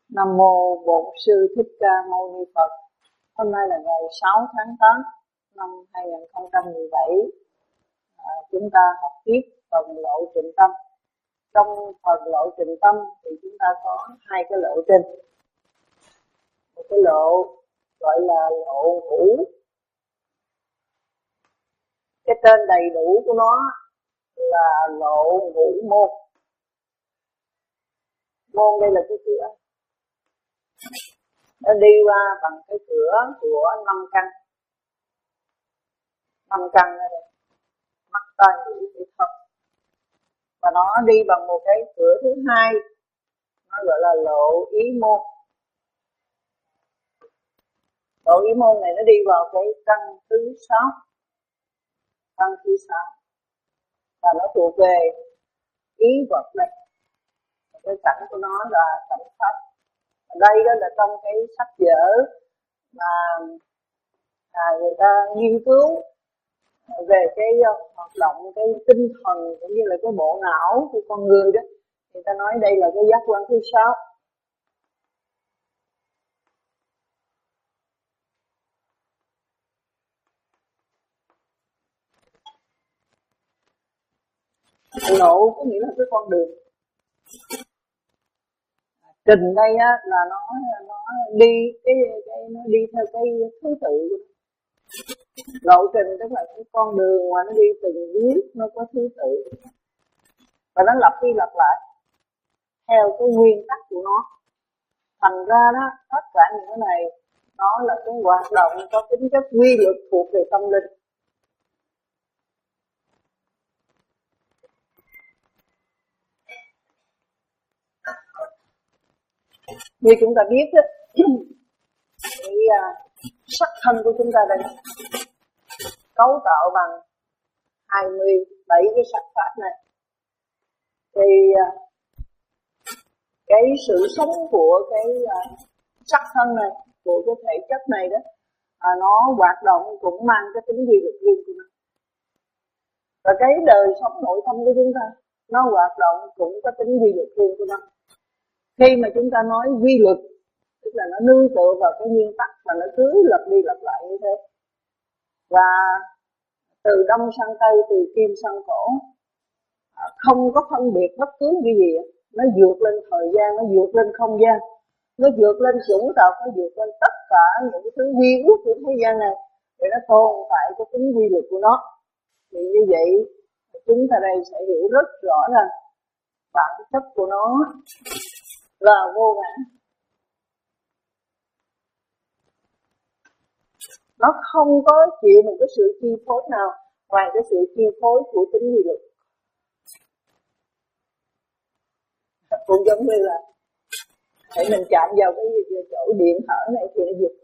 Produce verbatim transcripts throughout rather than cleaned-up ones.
Nam mô Bổn Sư Thích Ca Mâu Ni Phật. Hôm nay là ngày sáu tháng tám năm hai nghìn không trăm mười bảy. À, chúng ta học tiếp phần lộ trình tâm. Trong phần lộ trình tâm thì chúng ta có hai cái lộ trình. Một cái lộ gọi là lộ ngũ. Cái tên đầy đủ của nó là lộ ngũ môn. Môn đây là cái cửa. Nó đi qua bằng cái cửa của năm căn. Năm căn ở đây. Mắt tai mũi lưỡi thân. Và nó đi bằng một cái cửa thứ hai. Nó gọi là lộ ý môn. Lộ ý môn này nó đi vào cái căn thứ sáu. Căn thứ sáu. Và nó thuộc về ý vật đây. Cái cảnh của nó là cảnh pháp. Ở đây đó là trong cái sách vở mà à, người ta nghiên cứu về cái uh, hoạt động cái tinh thần cũng như là cái bộ não của con người đó, người ta nói đây là cái giác quan thứ sáu. Lộ có nghĩa là cái con đường. Trình đây á là nó nó đi cái cái nó đi theo cái thứ tự của nó. Lộ trình tức là cái con đường mà nó đi từng bước nó có thứ tự và nó lặp đi lặp lại theo cái nguyên tắc của nó. Thành ra đó tất cả những cái này nó là cái hoạt động có tính chất quy luật thuộc về tâm linh. Như chúng ta biết đó, cái uh, sắc thân của chúng ta đây cấu tạo bằng hai mươi bảy cái sắc pháp này. Thì uh, cái sự sống của cái uh, sắc thân này, của cái thể chất này đó, uh, nó hoạt động cũng mang cái tính quy luật riêng của nó. Và cái đời sống nội tâm của chúng ta nó hoạt động cũng có tính quy luật riêng của nó. Khi mà chúng ta nói quy luật, tức là nó nương tựa vào cái nguyên tắc và nó cứ lặp đi lặp lại như thế. Và từ đông sang tây, từ kim sang cổ, không có phân biệt bất cứ cái gì. Nó vượt lên thời gian, nó vượt lên không gian, nó vượt lên chủng tộc, nó vượt lên tất cả những cái thứ quy ước của thế gian này để nó tồn tại cái tính quy luật của nó. Thì như vậy chúng ta đây sẽ hiểu rất rõ rằng bản chất của nó là vô ngã. Nó không có chịu một cái sự chi phối nào ngoài cái sự chi phối của tính quy luật. Cũng giống như là hãy mình chạm vào cái chỗ điện thở này thì nó giật.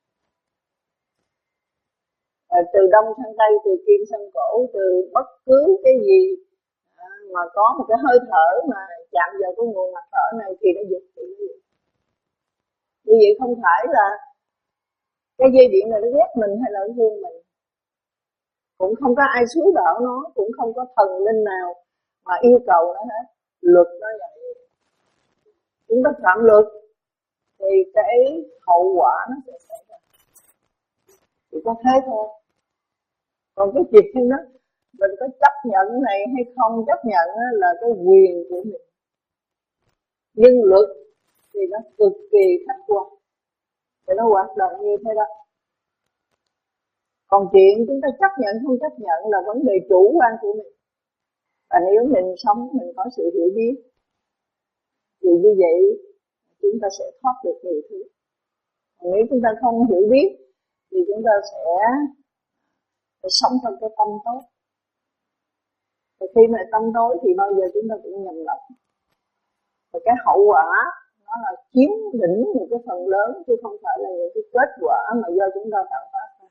À, từ đông sang tây, từ kim sang cổ, từ bất cứ cái gì à, mà có một cái hơi thở mà chạm vào cái nguồn mặt thở này thì nó giật. Thì nó giật. Như vậy không phải là cái dây điện này nó ghét mình hay là nó thương mình. Cũng không có ai xúi đảo nó, cũng không có thần linh nào mà yêu cầu nó hết. Luật nó là vậy. Chúng ta phạm luật thì cái hậu quả nó sẽ xảy ra. Chỉ có thế thôi. Còn cái chuyện đó mình có chấp nhận này hay không chấp nhận là cái quyền của mình. Nhưng luật thì nó cực kỳ khách quan. Thì nó hoạt động như thế đó. Còn chuyện chúng ta chấp nhận không chấp nhận là vấn đề chủ quan của mình. Và nếu mình sống mình có sự hiểu biết thì như vậy chúng ta sẽ thoát được nhiều thứ. Còn nếu chúng ta không hiểu biết thì chúng ta sẽ phải sống trong cái tâm tối. Và khi mà tâm tối thì bao giờ chúng ta cũng nhầm lẫn. Và cái hậu quả nó là chiếm lĩnh một cái phần lớn chứ không phải là những cái kết quả mà do chúng ta tạo phát ra.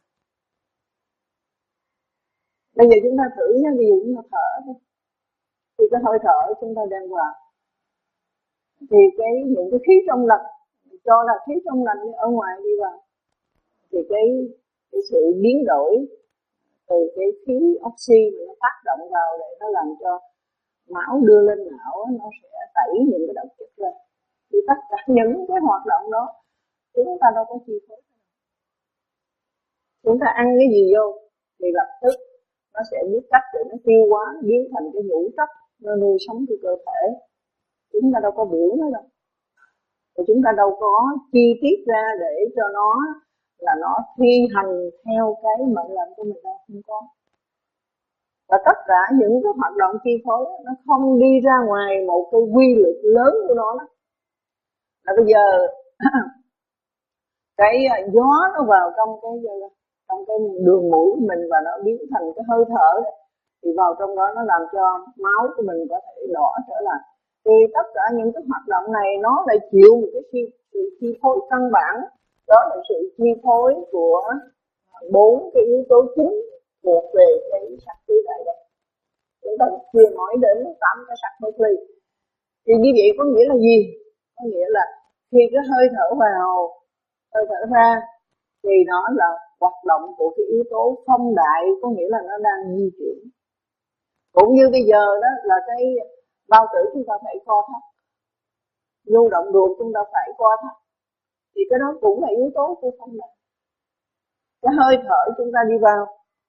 Bây giờ chúng ta thử nha, bây giờ chúng ta thở thôi. Thì cái hơi thở chúng ta đang vào. Thì cái những cái khí trong lành, cho là khí trong lành ở ngoài đi vào. Thì cái, cái sự biến đổi từ cái khí oxy mà nó tác động vào để nó làm cho máu đưa lên não, nó sẽ tẩy những cái độc chất lên. Thì tất cả những cái hoạt động đó chúng ta đâu có chi phối. Chúng ta ăn cái gì vô thì lập tức nó sẽ biết cách để nó tiêu hóa, biến thành cái nhũ chất, nó nuôi sống cái cơ thể. Chúng ta đâu có biểu nó đâu. Và chúng ta đâu có chi tiết ra để cho nó là nó thi hành theo cái mệnh lệnh của mình đâu, không có. Và tất cả những cái hoạt động chi phối nó không đi ra ngoài một cái quy luật lớn của nó đó. Là bây giờ cái gió nó vào trong cái trong cái đường mũi của mình và nó biến thành cái hơi thở đó, thì vào trong đó nó làm cho máu của mình có thể đỏ trở lại. Thì tất cả những cái hoạt động này nó lại chịu một cái sự, sự chi phối căn bản, đó là sự chi phối của bốn cái yếu tố chính thuộc về cái sắc tứ đại đây. Chúng ta chưa nói đến tám cái sắc bất ly. Thì như vậy có nghĩa là gì? Có nghĩa là khi cái hơi thở vào, hơi thở ra, thì nó là hoạt động của cái yếu tố phong đại, có nghĩa là nó đang di chuyển. Cũng như bây giờ đó là cái bao tử chúng ta phải co thắt, nhu động ruột chúng ta phải co thắt, thì cái đó cũng là yếu tố của phong đại. Cái hơi thở chúng ta đi vào,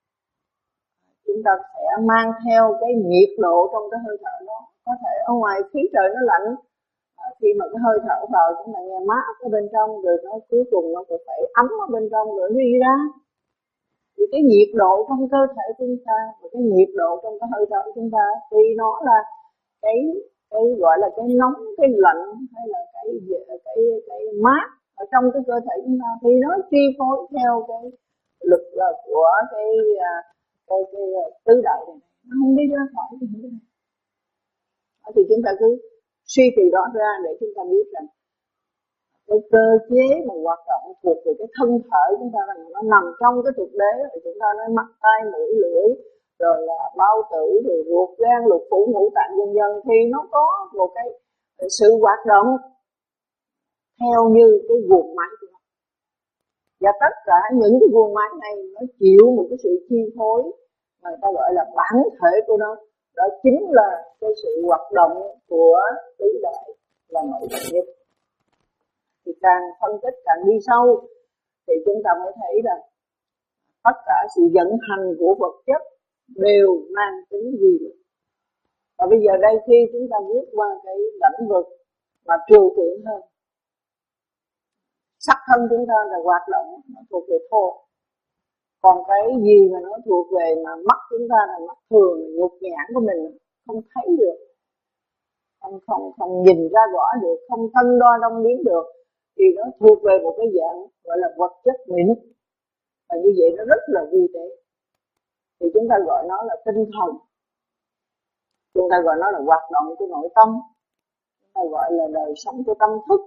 chúng ta sẽ mang theo cái nhiệt độ trong cái hơi thở đó. Có thể ở ngoài khí trời nó lạnh, khi mà cái hơi thở vào chúng ta nghe mát ở bên trong, rồi nó cuối cùng nó cũng phải ấm ở bên trong rồi nó đi ra. Thì cái nhiệt độ trong cơ thể chúng ta và cái nhiệt độ trong cái hơi thở chúng ta thì nó là cái cái gọi là cái nóng, cái lạnh hay là cái cái cái mát ở trong cái cơ thể chúng ta, thì nó chi phối theo cái lực của cái cái, cái, cái tứ đại này, nó không đi ra khỏi cái này. Thì chúng ta cứ suy từ đó ra để chúng ta biết rằng cái cơ chế mà hoạt động thuộc về cái thân thể chúng ta là nó nằm trong cái thực đế, rồi chúng ta nói mắt tai mũi lưỡi, rồi là bao tử, rồi ruột gan lục phủ ngũ tạng vân vân, thì nó có một cái sự hoạt động theo như cái guồng máy của nó. Và tất cả những cái guồng máy này nó chịu một cái sự chi phối mà người ta gọi là bản thể của nó. Đó chính là cái sự hoạt động của tứ đại là nội tại nhất. Thì càng phân tích càng đi sâu thì chúng ta mới thấy rằng tất cả sự vận hành của vật chất đều mang tính quy luật. Và bây giờ đây khi chúng ta bước qua cái lĩnh vực mà trừu tượng hơn, sắc thân chúng ta là hoạt động nó thuộc về thô. Còn cái gì mà nó thuộc về mà mắt chúng ta là mắt thường, nhục nhãn của mình không thấy được, không không không nhìn ra rõ được, không cân đo đong đếm được, thì nó thuộc về một cái dạng gọi là vật chất mịn. Và như vậy nó rất là vi tế. Thì chúng ta gọi nó là tinh thần, chúng ta gọi nó là hoạt động của nội tâm, chúng ta gọi là đời sống của tâm thức.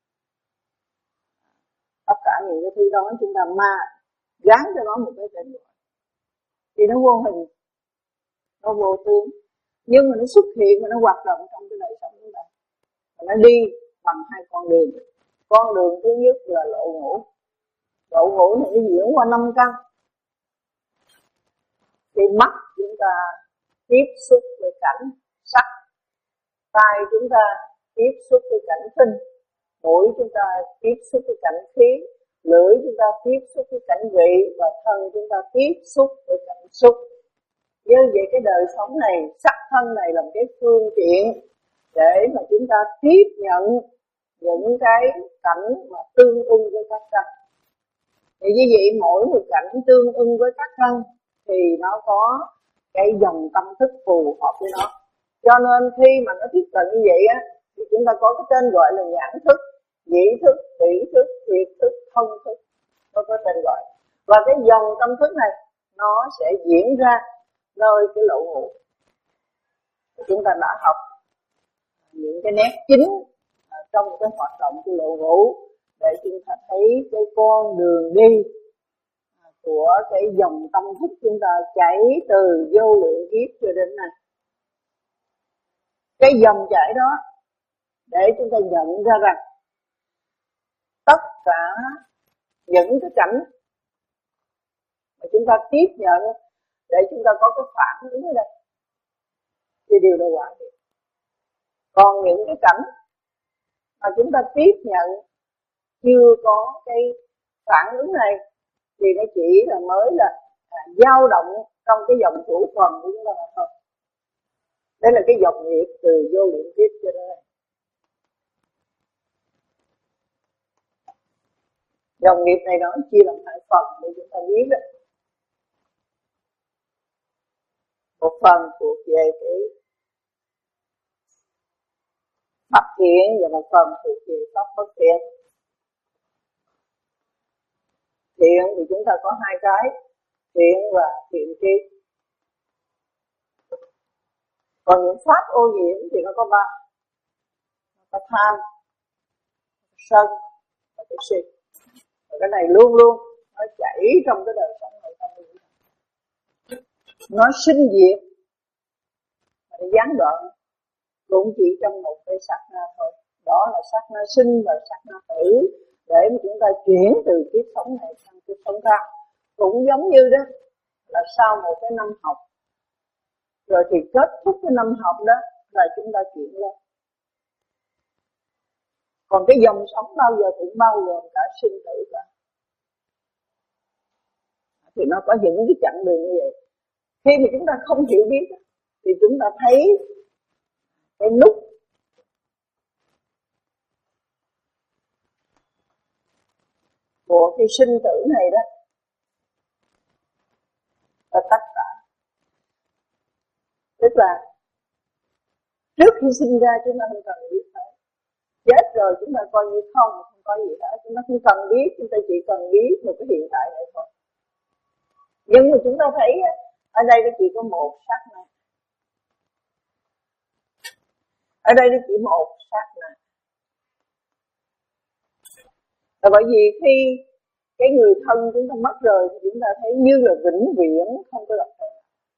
Tất cả những cái thứ đó chúng ta ma gán cho nó một cái tên gọi, thì nó vô hình, nó vô tướng, nhưng mà nó xuất hiện và nó hoạt động trong cái đời sống chúng ta. Và nó đi bằng hai con đường. Con đường thứ nhất là lộ ngũ. Lộ ngũ này nó diễn qua năm căn. Thì mắt chúng ta tiếp xúc với cảnh sắc, tai chúng ta tiếp xúc với cảnh tinh, mũi chúng ta tiếp xúc với cảnh khí, lưỡi chúng ta tiếp xúc với cảnh vị, và thân chúng ta tiếp xúc với cảnh xúc. Như vậy cái đời sống này, sắc thân này là một cái phương tiện để mà chúng ta tiếp nhận những cái cảnh mà tương ưng với các căn. Thì như vậy mỗi một cảnh tương ưng với các căn thì nó có cái dòng tâm thức phù hợp với nó. Cho nên khi mà nó tiếp cận như vậy á, thì chúng ta có cái tên gọi là nhãn thức, nhĩ thức, tỷ thức, thiệt thức, thân thức, nó có tên gọi. Và cái dòng tâm thức này nó sẽ diễn ra nơi cái lộ ngũ. Chúng ta đã học những cái nét chính trong cái hoạt động của lộ ngũ để chúng ta thấy cái con đường đi của cái dòng tâm thức chúng ta chảy từ vô lượng kiếp cho đến nay. Cái dòng chảy đó để chúng ta nhận ra rằng tất cả những cái cảnh mà chúng ta tiếp nhận để chúng ta có cái phản ứng ở đây thì đều là quả thiệt. Còn những cái cảnh mà chúng ta tiếp nhận chưa có cái phản ứng này thì nó chỉ là mới là à, dao động trong cái dòng chủ phần của chúng ta mà thôi. Đây là cái dòng nghiệp từ vô lượng kiếp cho đến dòng nghiệp này nó chia làm hai phần để chúng ta biết đó. Một phần thuộc về cái pháp thiện và một phần thuộc về pháp bất thiện. Thiện thì chúng ta có hai cái, thiện và thiện tri. Còn những pháp ô nhiễm thì nó có ba, nó có tham, sân và cái si. Và cái này luôn luôn nó chảy trong cái đời sống này không được. Nó sinh diệt và nó gián đoạn cũng chỉ trong một cái sát na thôi. Đó là sát na sinh và sát na tử, để mà chúng ta chuyển từ kiếp sống này sang kiếp sống khác. Cũng giống như đó là sau một cái năm học, rồi thì kết thúc cái năm học đó là chúng ta chuyển lên. Còn cái dòng sống bao giờ cũng bao gồm cả sinh tử cả. Thì nó có những cái chặng đường như vậy. Khi mà chúng ta không hiểu biết thì chúng ta thấy cái nút của cái sinh tử này đó là tất cả. Tức là trước khi sinh ra chúng ta không cần biết hết. Chết rồi chúng ta coi như không, không có gì hết. Chúng ta không cần biết, chúng ta chỉ cần biết một cái hiện tại này thôi. Nhưng mà chúng ta thấy ở đây nó chỉ có một sát na. Ở đây nó chỉ một sát na. Là bởi vì khi cái người thân chúng ta mất rồi thì chúng ta thấy như là vĩnh viễn không có gặp lại.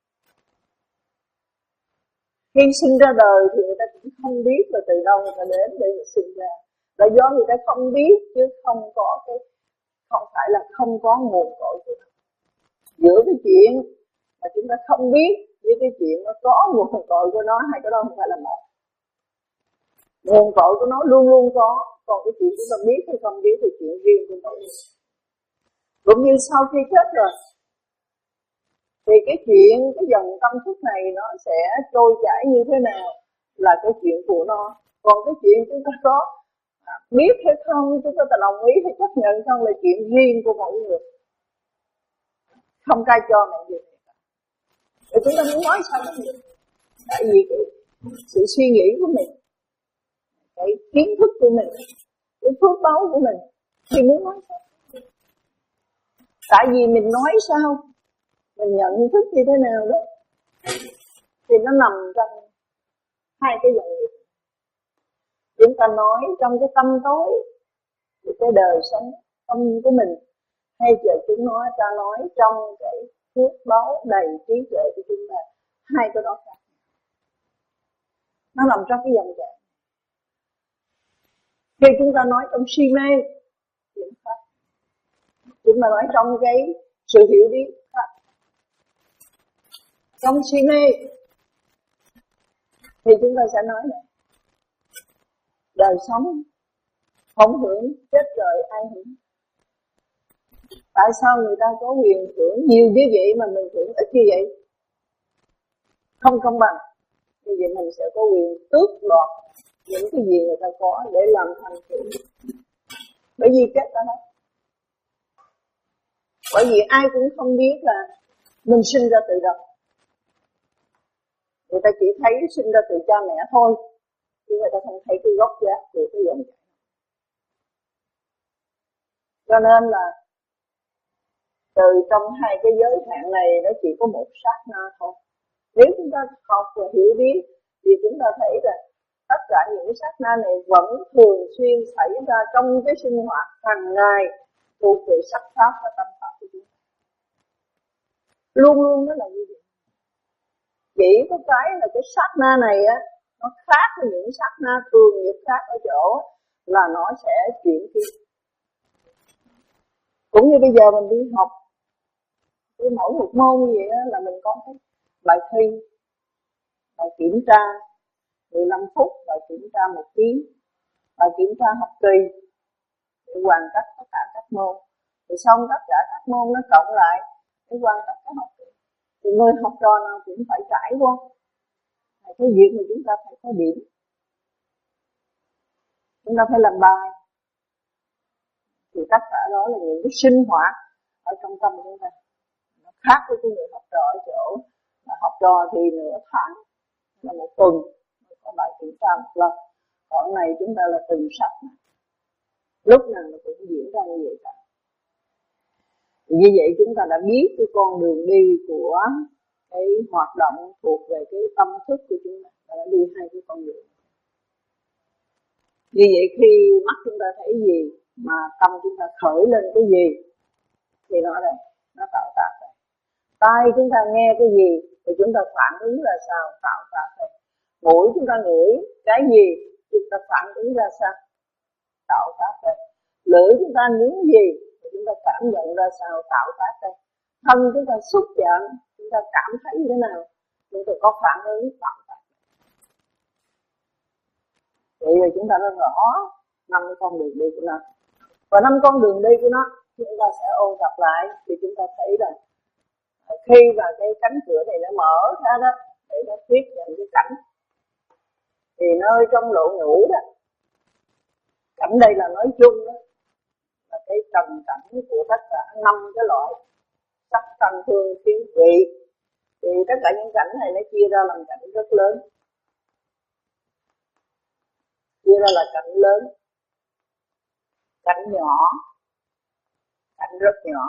Khi sinh ra đời thì người ta cũng không biết là từ đâu người ta đến để mà sinh ra. Là do người ta không biết chứ không có cái, không phải là không có nguồn cội của nó. Giữa cái chuyện mà chúng ta không biết với cái chuyện nó có nguồn cội của nó, hai cái đó không phải là một. Nguồn cội của nó luôn luôn có, còn cái chuyện chúng ta biết hay không biết thì chuyện riêng của nó. Cũng như sau khi chết rồi thì cái chuyện, cái dòng tâm thức này nó sẽ trôi chảy như thế nào là cái chuyện của nó. Còn cái chuyện chúng ta có biết hay không, chúng ta đồng ý hay chấp nhận không là chuyện riêng của mỗi người. Không ai cho mình gì. Để chúng ta muốn nói sao cũng được. Tại vì cái sự suy nghĩ của mình, cái kiến thức của mình, cái phước báu của mình thì muốn nói sao. Tại vì mình nói sao, mình nhận thức như thế nào đó thì nó nằm trong hai cái dòng nghiệp. Chúng ta nói trong cái tâm tối của cái đời sống tâm của mình, hay giờ chúng nói ta nói trong cái phước báu đầy trí tuệ của chúng ta, hai cái đó khác. Nó nằm trong cái dòng chảy. Khi chúng ta nói trong si mê thì nó khác. Chúng ta nói trong cái sự hiểu biết khác. Trong si mê thì chúng ta sẽ nói này, đời sống không hưởng, chết rồi ai hưởng. Tại sao người ta có quyền hưởng nhiều như vậy mà mình hưởng ít như vậy? Không công bằng. Như vậy mình sẽ có quyền tước đoạt những cái gì người ta có để làm thành tựu. Bởi vì chết đó hết. Bởi vì ai cũng không biết là mình sinh ra từ đâu. Người ta chỉ thấy sinh ra từ cha mẹ thôi, chứ người ta không thấy cái gốc gác của cái dòng chảy. Cho nên là từ trong hai cái giới hạn này nó chỉ có một sát na thôi. Nếu chúng ta học và hiểu biết thì chúng ta thấy là tất cả những sát na này vẫn thường xuyên xảy ra trong cái sinh hoạt hàng ngày thuộc về sắc pháp và tâm pháp của chúng ta. Luôn luôn nó là như vậy. Chỉ có cái là cái sát na này á, nó khác với những sát na thường nghiệp khác ở chỗ là nó sẽ chuyển tiếp. Cũng như bây giờ mình đi học, cứ mỗi một môn như vậy á, là mình có cái bài thi, bài kiểm tra mười lăm phút, bài kiểm tra một tiếng. và kiểm tra học kỳ để hoàn tất tất cả các môn. Thì xong tất cả các môn nó cộng lại để hoàn tất cái học kỳ. Thì người học trò nào cũng phải trải qua cái việc mà chúng ta phải có điểm, chúng ta phải làm bài. Thì tất cả đó là những cái sinh hoạt ở trong tâm của chúng ta. Nó khác với cái người học trò ở chỗ là học trò thì nửa tháng là một tuần có bài kiểm tra một lần. Còn này chúng ta là từng sách, lúc nào nó cũng diễn ra như vậy cả. Thì như vậy chúng ta đã biết cái con đường đi của cái hoạt động thuộc về cái tâm thức của chúng ta, và đã đi hai cái con đường. Như vậy khi mắt chúng ta thấy gì mà tâm chúng ta khởi lên cái gì thì nó đây, nó tạo tác đây. Tai chúng ta nghe cái gì thì chúng ta phản ứng ra sao, tạo tác đây. Mũi chúng ta ngửi cái gì chúng ta phản ứng ra sao, tạo tác đây. Lưỡi chúng ta nếm gì thì chúng ta cảm nhận ra sao, tạo tác đây. Thân chúng ta xúc chạm, chúng ta cảm thấy như thế nào, chúng ta có phản ứng, tạo tác. Vậy là chúng ta đã rõ năm cái con đường đi của nó. Và năm con đường đi của nó chúng ta sẽ ôn tập lại thì chúng ta thấy là khi mà cái cánh cửa này nó mở ra đó để nó tiếp nhận cái cảnh, thì nơi trong lộ nhũ đó, cảnh đây là nói chung đó, là cái trần cảnh của tất cả năm cái loại sắc thanh hương khí vị. Thì tất cả những cảnh này nó chia ra làm cảnh rất lớn, chia ra là cảnh lớn, cảnh nhỏ, cảnh rất nhỏ.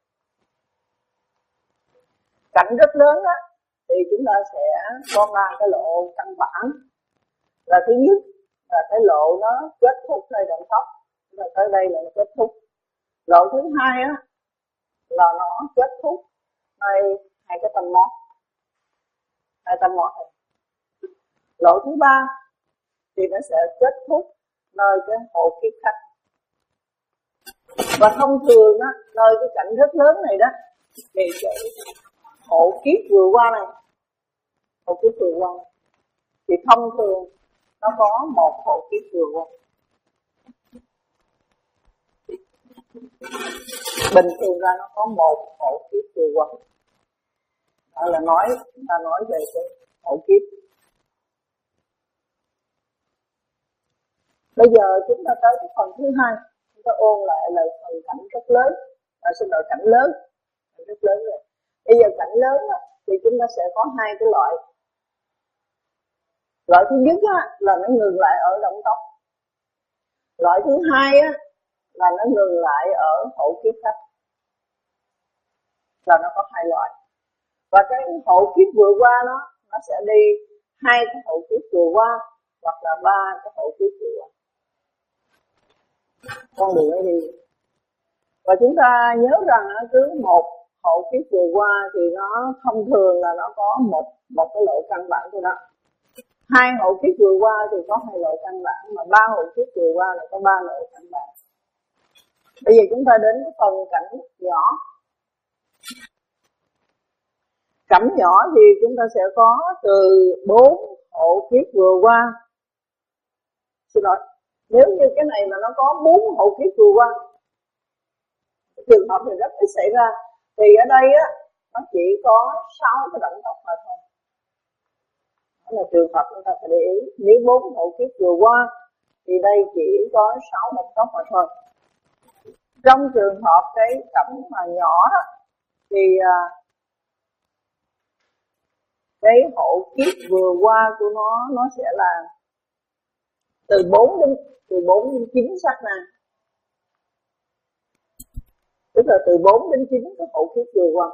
Cảnh rất lớn á thì chúng ta sẽ có ba cái lộ căn bản. Là thứ nhất là cái lộ nó kết thúc nơi động tóc, rồi tới đây là nó kết thúc. Lộ thứ hai á là nó kết thúc nơi hai cái tâm mót, hai tâm mót này. Lộ thứ ba thì nó sẽ kết thúc nơi cái hộ kiếp khách. Và thông thường á, nơi cái cảnh rất lớn này đó thì cái hộ kiếp vừa qua này, hộ kiếp vừa qua này, thì thông thường nó có một hộ kiếp vừa qua. Bình thường ra nó có một hộ kiếp vừa qua. Đó là nói, chúng ta nói về cái hộ kiếp. Bây giờ chúng ta tới cái phần thứ hai, chúng ta ôn lại là phần cảnh rất lớn, à, xin lỗi cảnh lớn, cảnh rất lớn rồi. Bây giờ cảnh lớn á, thì chúng ta sẽ có hai cái loại. Loại thứ nhất á, là nó ngừng lại ở động tóc. Loại thứ hai á, là nó ngừng lại ở hộ kiếp khách. Là nó có hai loại. Và cái hộ kiếp vừa qua nó, nó sẽ đi hai cái hộ kiếp vừa qua, hoặc là ba cái hộ kiếp vừa qua. Con đường ấy đi. Và chúng ta nhớ rằng cứ một hộ kiếp vừa qua thì nó thông thường là nó có một một cái lộ căn bản của nó. Hai hộ kiếp vừa qua thì có hai lộ căn bản, mà ba hộ kiếp vừa qua là có ba lộ căn bản. Bây giờ chúng ta đến cái phần cảnh nhỏ. Cảnh nhỏ thì chúng ta sẽ có từ bốn hộ kiếp vừa qua. Xin lỗi, nếu như cái này mà nó có bốn hộ kiếp vừa qua, trường hợp thì rất ít xảy ra, thì ở đây á nó chỉ có sáu cái động tóc mà thôi. Đó là trường hợp chúng ta phải để ý. Nếu bốn hộ kiếp vừa qua thì đây chỉ có sáu động tóc mà thôi. Trong trường hợp cái cảnh mà nhỏ đó thì à, cái hộ kiếp vừa qua của nó nó sẽ là từ bốn đến từ bốn đến chín sát na. Tức là từ bốn đến chín cái hộ kiếp vừa qua.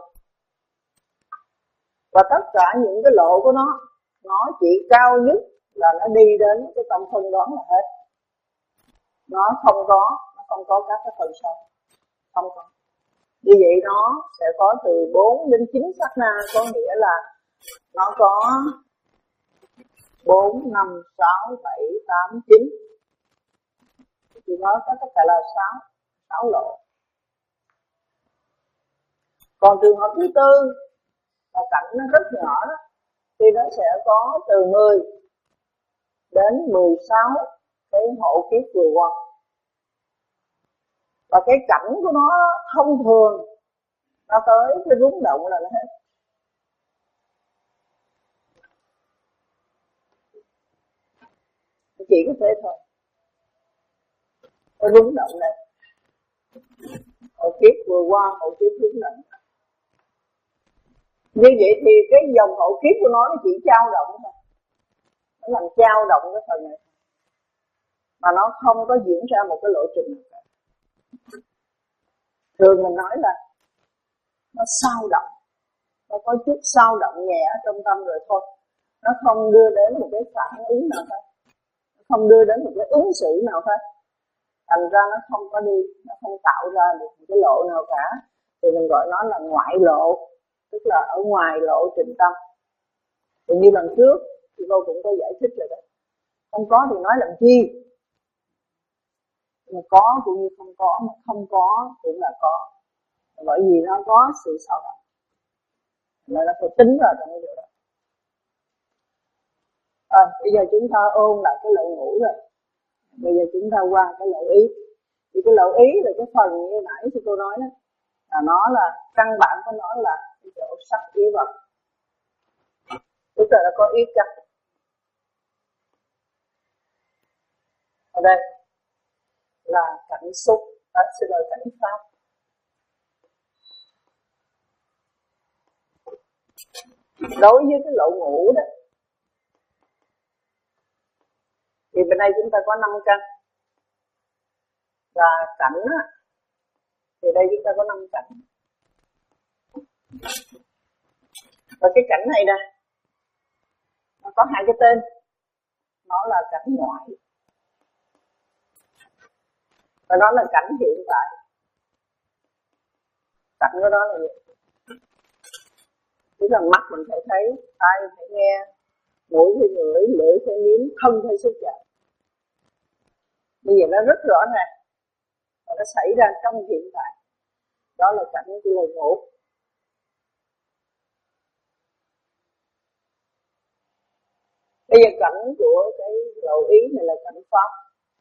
Và tất cả những cái lộ của nó, nó chỉ cao nhất là nó đi đến cái tâm phân đoán là hết. Nó không có, nó không có các cái phần sau. Không có. Như vậy nó sẽ có từ bốn đến chín sát na, có nghĩa là nó có bốn, năm, sáu, bảy, tám, chín. Thì nó có tất cả là sáu, sáu lộ. Còn trường hợp thứ tư là cảnh nó rất nhỏ đó, thì nó sẽ có từ mười đến mười sáu cái hộ kiếp vừa qua. Và cái cảnh của nó thông thường, nó tới cái rung động là nó hết. Chỉ có thế thôi. Nó rung động này. Hộ kiếp vừa qua, hộ kiếp rung động. Như vậy thì cái dòng hộ kiếp của nó nó chỉ trao động thôi. Nó làm trao động cái phần này. Mà nó không có diễn ra một cái lộ trình nào cả. Thường mình nói là nó sao động. Nó có chút sao động nhẹ trong tâm rồi thôi. Nó không đưa đến một cái phản ứng nào hết. Nó không đưa đến một cái ứng xử nào hết. Thành ra nó không có đi, nó không tạo ra được một cái lộ nào cả. Thì mình gọi nó là ngoại lộ. Tức là ở ngoài lộ trình tâm. Thì như lần trước thì cô cũng có giải thích rồi đó. Không có thì nói làm chi. Mà có cũng như không có, mà không có cũng là có. Bởi vì nó có sự sao động. Nên nó phải tính vào trong cái điều đó. À, bây giờ chúng ta ôn lại cái lộ ngũ rồi. Bây giờ chúng ta qua cái lộ ý. Thì cái lộ ý là cái phần như nãy thì cô nói đó. Là nó là, căn bản của nó là cái chỗ sắc ý vật. Tức là nó có ý căn. Ở đây là cảnh xúc, à, xin lỗi cảnh pháp. Đối với cái lộ ngũ đó thì bên đây chúng ta có năm căn. Và cảnh á, thì đây chúng ta có năm cảnh. Và cái cảnh này nè, nó có hai cái tên. Nó là cảnh ngoại. Và nó là cảnh hiện tại. Cảnh của nó là gì? Tức là mắt mình phải thấy, tai mình phải nghe, mũi phải ngửi, lưỡi phải nếm, thân phải xúc chạm. Bây giờ nó rất rõ ràng. Và nó xảy ra trong hiện tại. Đó là cảnh của lộ ngũ. Bây giờ cảnh của cái lộ ý này là cảnh pháp.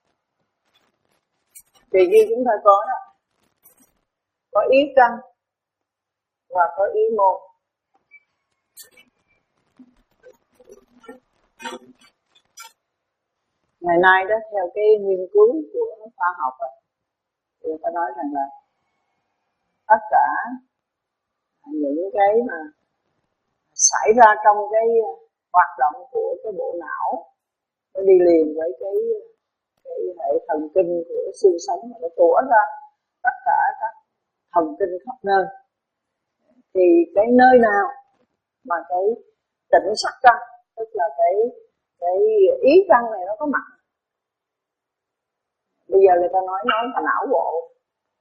Thì như chúng ta có đó, có ý căn và có ý môn. Ngày nay đó, theo cái nghiên cứu của khoa học đó, thì người ta nói rằng là tất cả những cái mà xảy ra trong cái hoạt động của cái bộ não, nó đi liền với cái cái hệ thần kinh của xương sống, mà nó tỏa ra tất cả các thần kinh khắp nơi. Thì cái nơi nào mà cái tịnh sắc căn, tức là cái cái ý căn này nó có mặt. Bây giờ người ta nói nó là não bộ.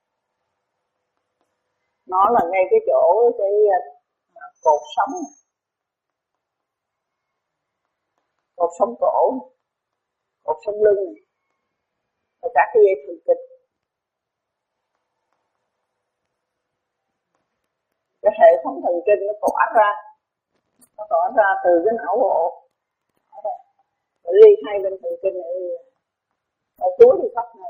Nó là ngay cái chỗ cái cột sống này. Cột sống cổ, cột sống lưng này. Và cả cái dây thần kinh. Cái hệ thống thần kinh nó tỏa ra. Nó tỏa ra từ cái não bộ. Nó ly hai bên thần kinh này. Ở cuối thì khóc này.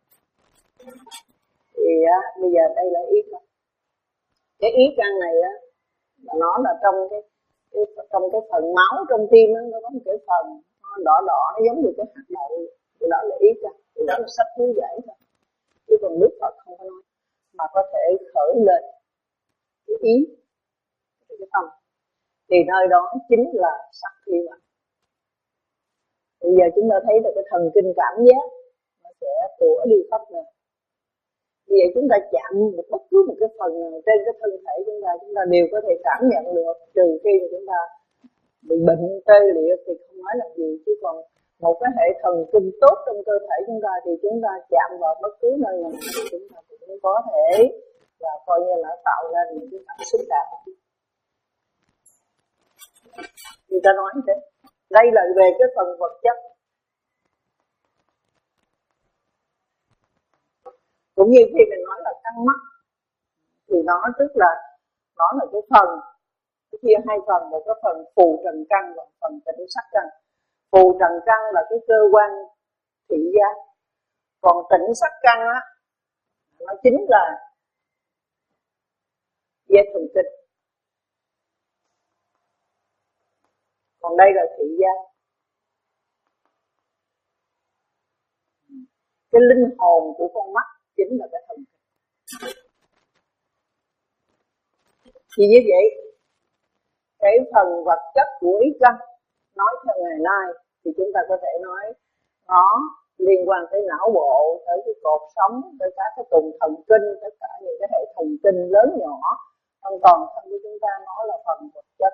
Thì á, bây giờ đây là ý căn. Cái ý căn này á, là nó là trong cái, cái trong cái phần máu trong tim á, nó có một cái phần nó đỏ đỏ, nó giống như cái hạt đậu. Thì đó là ý căn. Thì đó là sách hướng dẫn thôi. Chứ còn Đức Phật không có nói. Mà có thể khởi lên cái ý, cái tâm. Thì nơi đó chính là sắc khí mặt. Bây giờ chúng ta thấy là cái thần kinh cảm giác nó sẽ tủa đi khắp nơi. Vì vậy chúng ta chạm một bất cứ một cái phần nào trên cái thân thể chúng ta, chúng ta đều có thể cảm nhận được, trừ khi mà chúng ta bị bệnh tê liệt thì không nói làm gì. Chứ còn một cái hệ thần kinh tốt trong cơ thể chúng ta thì chúng ta chạm vào bất cứ nơi nào thì chúng ta cũng có thể là coi như là tạo ra những cái cảm xúc đạt. Người ta nói như thế. Đây là về cái phần vật chất. Cũng như khi mình nói là căn mắt thì nó tức là nó là cái phần, cái chia hai phần, một cái phần phù trần căn và phần tịnh sắc căn. Phù trần căn là cái cơ quan thị giác. Còn tịnh sắc căn á, nó chính là dây thần kinh. Còn đây là thị giác. Cái linh hồn của con mắt chính là cái thần kinh. Vì như vậy, cái phần vật chất của ý căn nói theo ngày nay thì chúng ta có thể nói nó liên quan tới não bộ, tới cái cột sống, tới các cái tuần thần kinh, tất cả những cái hệ thần kinh lớn nhỏ. Còn toàn thân của chúng ta nói là phần vật chất.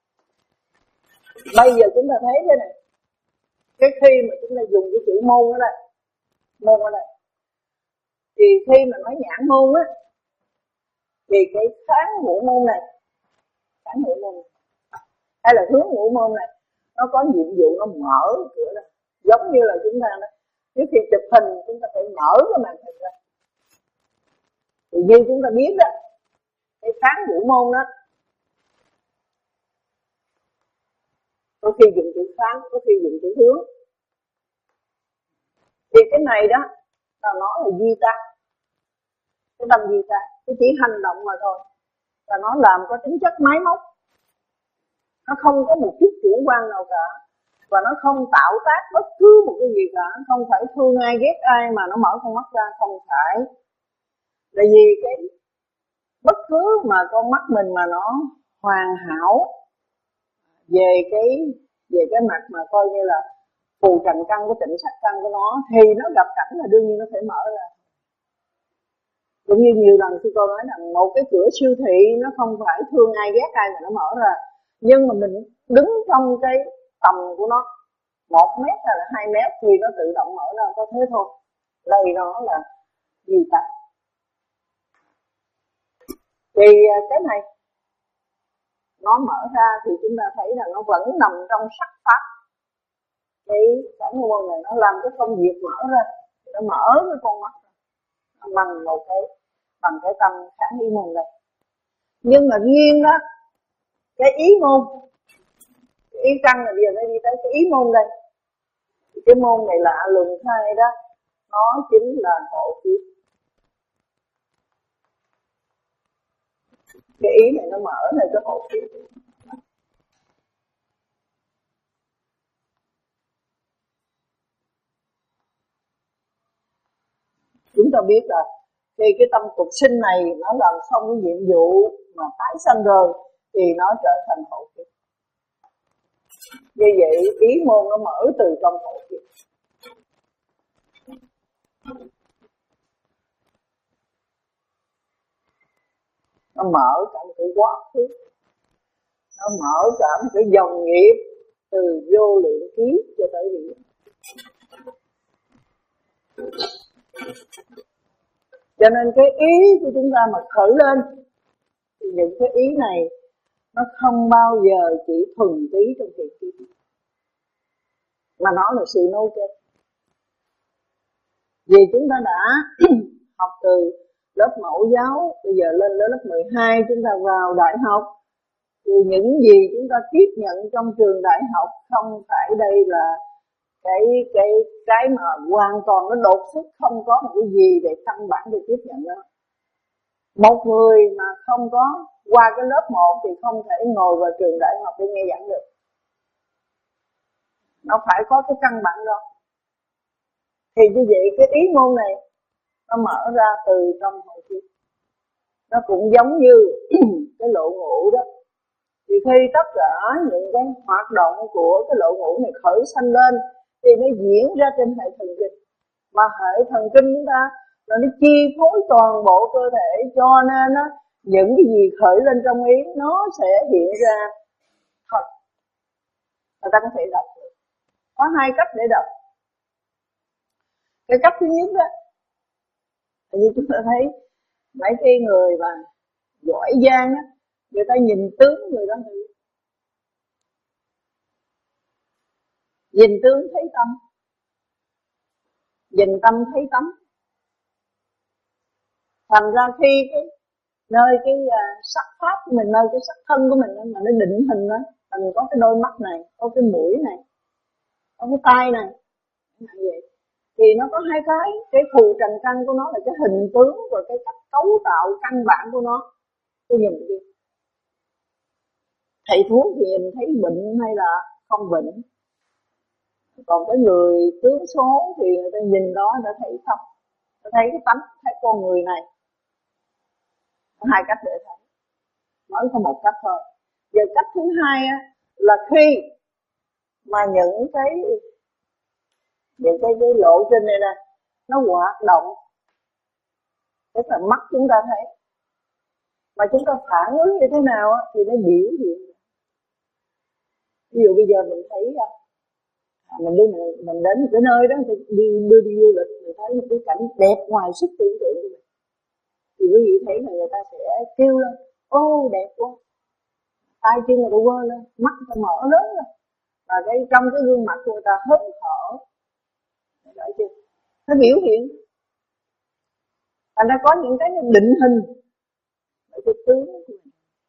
Bây giờ chúng ta thấy thế này, cái khi mà chúng ta dùng cái chữ môn ở đây, môn ở đây, thì khi mà nói nhãn môn á, thì cái kháng ngũ môn này, kháng ngũ môn này, hay là hướng ngũ môn này, nó có nhiệm vụ nó mở cửa ra, giống như là chúng ta đó, trước khi chụp hình chúng ta phải mở cái màn hình ra. Thì như chúng ta biết đó, cái kháng ngũ môn đó, có khi dùng chữ kháng, có khi dùng chữ hướng. Thì cái này đó, ta nói là duy ta, cái tâm duy ta, cái chỉ hành động mà thôi, và nó làm có tính chất máy móc, nó không có một chút chủ quan nào cả, và nó không tạo tác bất cứ một cái gì cả, không phải thương ai ghét ai mà nó mở con mắt ra, không phải. Tại vì cái bất cứ mà con mắt mình mà nó hoàn hảo về cái về cái mặt mà coi như là phù trần căn, cái tịnh sắc căn của nó, thì nó gặp cảnh là đương nhiên nó phải mở ra. Cũng như nhiều lần khi cô nói rằng một cái cửa siêu thị nó không phải thương ai ghét ai mà nó mở ra, nhưng mà mình đứng trong cái tầm của nó một mét hay là hai mét thì nó tự động mở ra, có thế thôi. Đây nó là gì ta? Thì cái này nó mở ra thì chúng ta thấy là nó vẫn nằm trong sắc pháp. Cái cái môn này nó làm cái công việc mở ra, nó mở cái con mắt nó bằng một cái bằng cái tâm kháng ý môn này. Nhưng mà riêng đó, cái ý môn, cái ý căn là bây giờ nó đi tới cái ý môn đây. Cái môn này lạ lùng thay đó, nó chính là khổ kiếp. Cái ý này nó mở này cái khổ kiếp. Chúng ta biết là khi cái tâm tục sinh này nó làm xong cái nhiệm vụ mà tái sanh rồi thì nó trở thành khổ kiếp. Như vậy ý môn nó mở từ trong khổ kiếp. Nó mở cả một cái quá khứ, nó mở cả một cái dòng nghiệp từ vô lượng kiếp cho tới bây giờ. Cho nên cái ý của chúng ta mà khởi lên thì những cái ý này nó không bao giờ chỉ thuần túy trong kỳ kiếp, mà nó là sự nô kết. Vì chúng ta đã học từ lớp mẫu giáo, bây giờ lên lớp mười hai chúng ta vào đại học, thì những gì chúng ta tiếp nhận trong trường đại học không phải đây là cái cái cái mà hoàn toàn nó đột xuất, không có một cái gì để căn bản để tiếp nhận đó. Một người mà không có qua cái lớp một thì không thể ngồi vào trường đại học để nghe giảng được. Nó phải có cái căn bản đó. Thì như vậy cái ý môn này nó mở ra từ trong hồn kiếp. Nó cũng giống như cái lộ ngũ đó. Thì khi tất cả những cái hoạt động của cái lộ ngũ này khởi sanh lên thì nó diễn ra trên hệ thần kinh. Mà hệ thần kinh chúng ta là nó chi phối toàn bộ cơ thể, cho nên nó, những cái gì khởi lên trong ý nó sẽ hiện ra thật. Người ta có thể đọc được. Có hai cách để đọc. Cái cách thứ nhất đó, như chúng ta thấy mấy cái người mà giỏi giang á, người ta nhìn tướng người đó thì nhìn tướng thấy tâm, nhìn tâm thấy tánh. Thành ra khi cái nơi cái uh, sắc pháp của mình, nơi cái sắc thân của mình mà nó định hình đó, mình có cái đôi mắt này, có cái mũi này, có cái tai này, như vậy thì nó có hai cái, cái phù trần căn của nó là cái hình tướng và cái cách cấu tạo căn bản của nó. Tôi nhìn đi, thầy thuốc thì nhìn thấy bệnh hay là không bệnh, còn cái người tướng số thì người ta nhìn đó người ta thấy không, người ta thấy cái tánh, thấy con người này. Có hai cách để thấy, mới có một cách thôi. Giờ cách thứ hai á, là khi mà những cái những cái, cái lộ trình này nè nó hoạt động, tức là mắt chúng ta thấy, mà chúng ta phản ứng như thế nào á, thì nó biểu hiện. Ví dụ bây giờ mình thấy mình đi mình, mình đến một cái nơi đó, mình đi đưa đi du lịch, mình thấy một cái cảnh đẹp ngoài sức tưởng tượng của mình, thì quý vị thấy là người ta sẽ kêu lên, ô đẹp quá, tay chân người ta quơ lên, mắt người ta mở lớn lên, và cái trong cái gương mặt của người ta hớn hở, phải chưa? Nó biểu hiện. Thành ra có những cái định hình ở cái tướng của mình,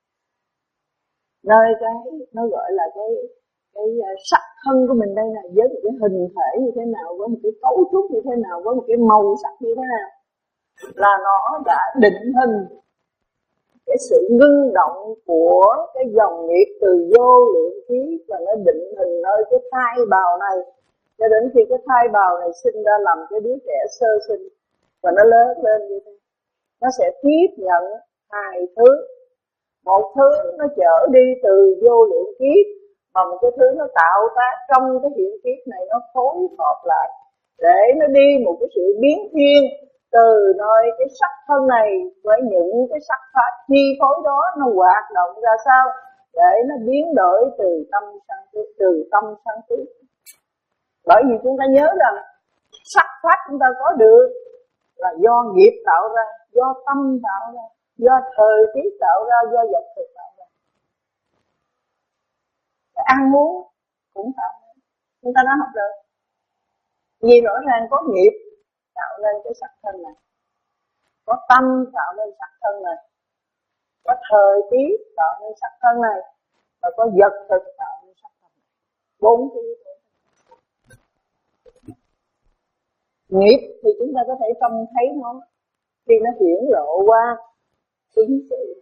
nơi cái nó gọi là cái cái sắc thân của mình đây là với một cái hình thể như thế nào, với một cái cấu trúc như thế nào, với một cái màu sắc như thế nào, là nó đã định hình cái sự ngưng động của cái dòng nghiệp từ vô lượng khí, và nó định hình nơi cái thai bào này, cho đến khi cái thai bào này sinh ra làm cái đứa trẻ sơ sinh, và nó lớn lên như thế, nó sẽ tiếp nhận hai thứ. Một thứ nó chở đi từ vô lượng kiếp, mà một cái thứ nó tạo tác trong cái hiện kiếp này, nó phối hợp lại để nó đi một cái sự biến thiên từ nơi cái sắc thân này với những cái sắc pháp chi phối đó, nó hoạt động ra sao để nó biến đổi từ tâm sang tư, từ tâm sang tư. Bởi vì chúng ta nhớ rằng sắc pháp chúng ta có được là do nghiệp tạo ra, do tâm tạo ra, do thời tiết tạo ra, do vật thực tạo ra. Cái ăn uống cũng tạo ra, chúng ta đã học rồi. Vì rõ ràng có nghiệp tạo nên cái sắc thân này, có tâm tạo nên sắc thân này, có thời tiết tạo nên sắc thân này, và có vật thực tạo nên sắc thân này. Bốn cái yếu tố. Nghiệp thì chúng ta có thể không thấy nó khi nó hiển lộ qua ứng xử,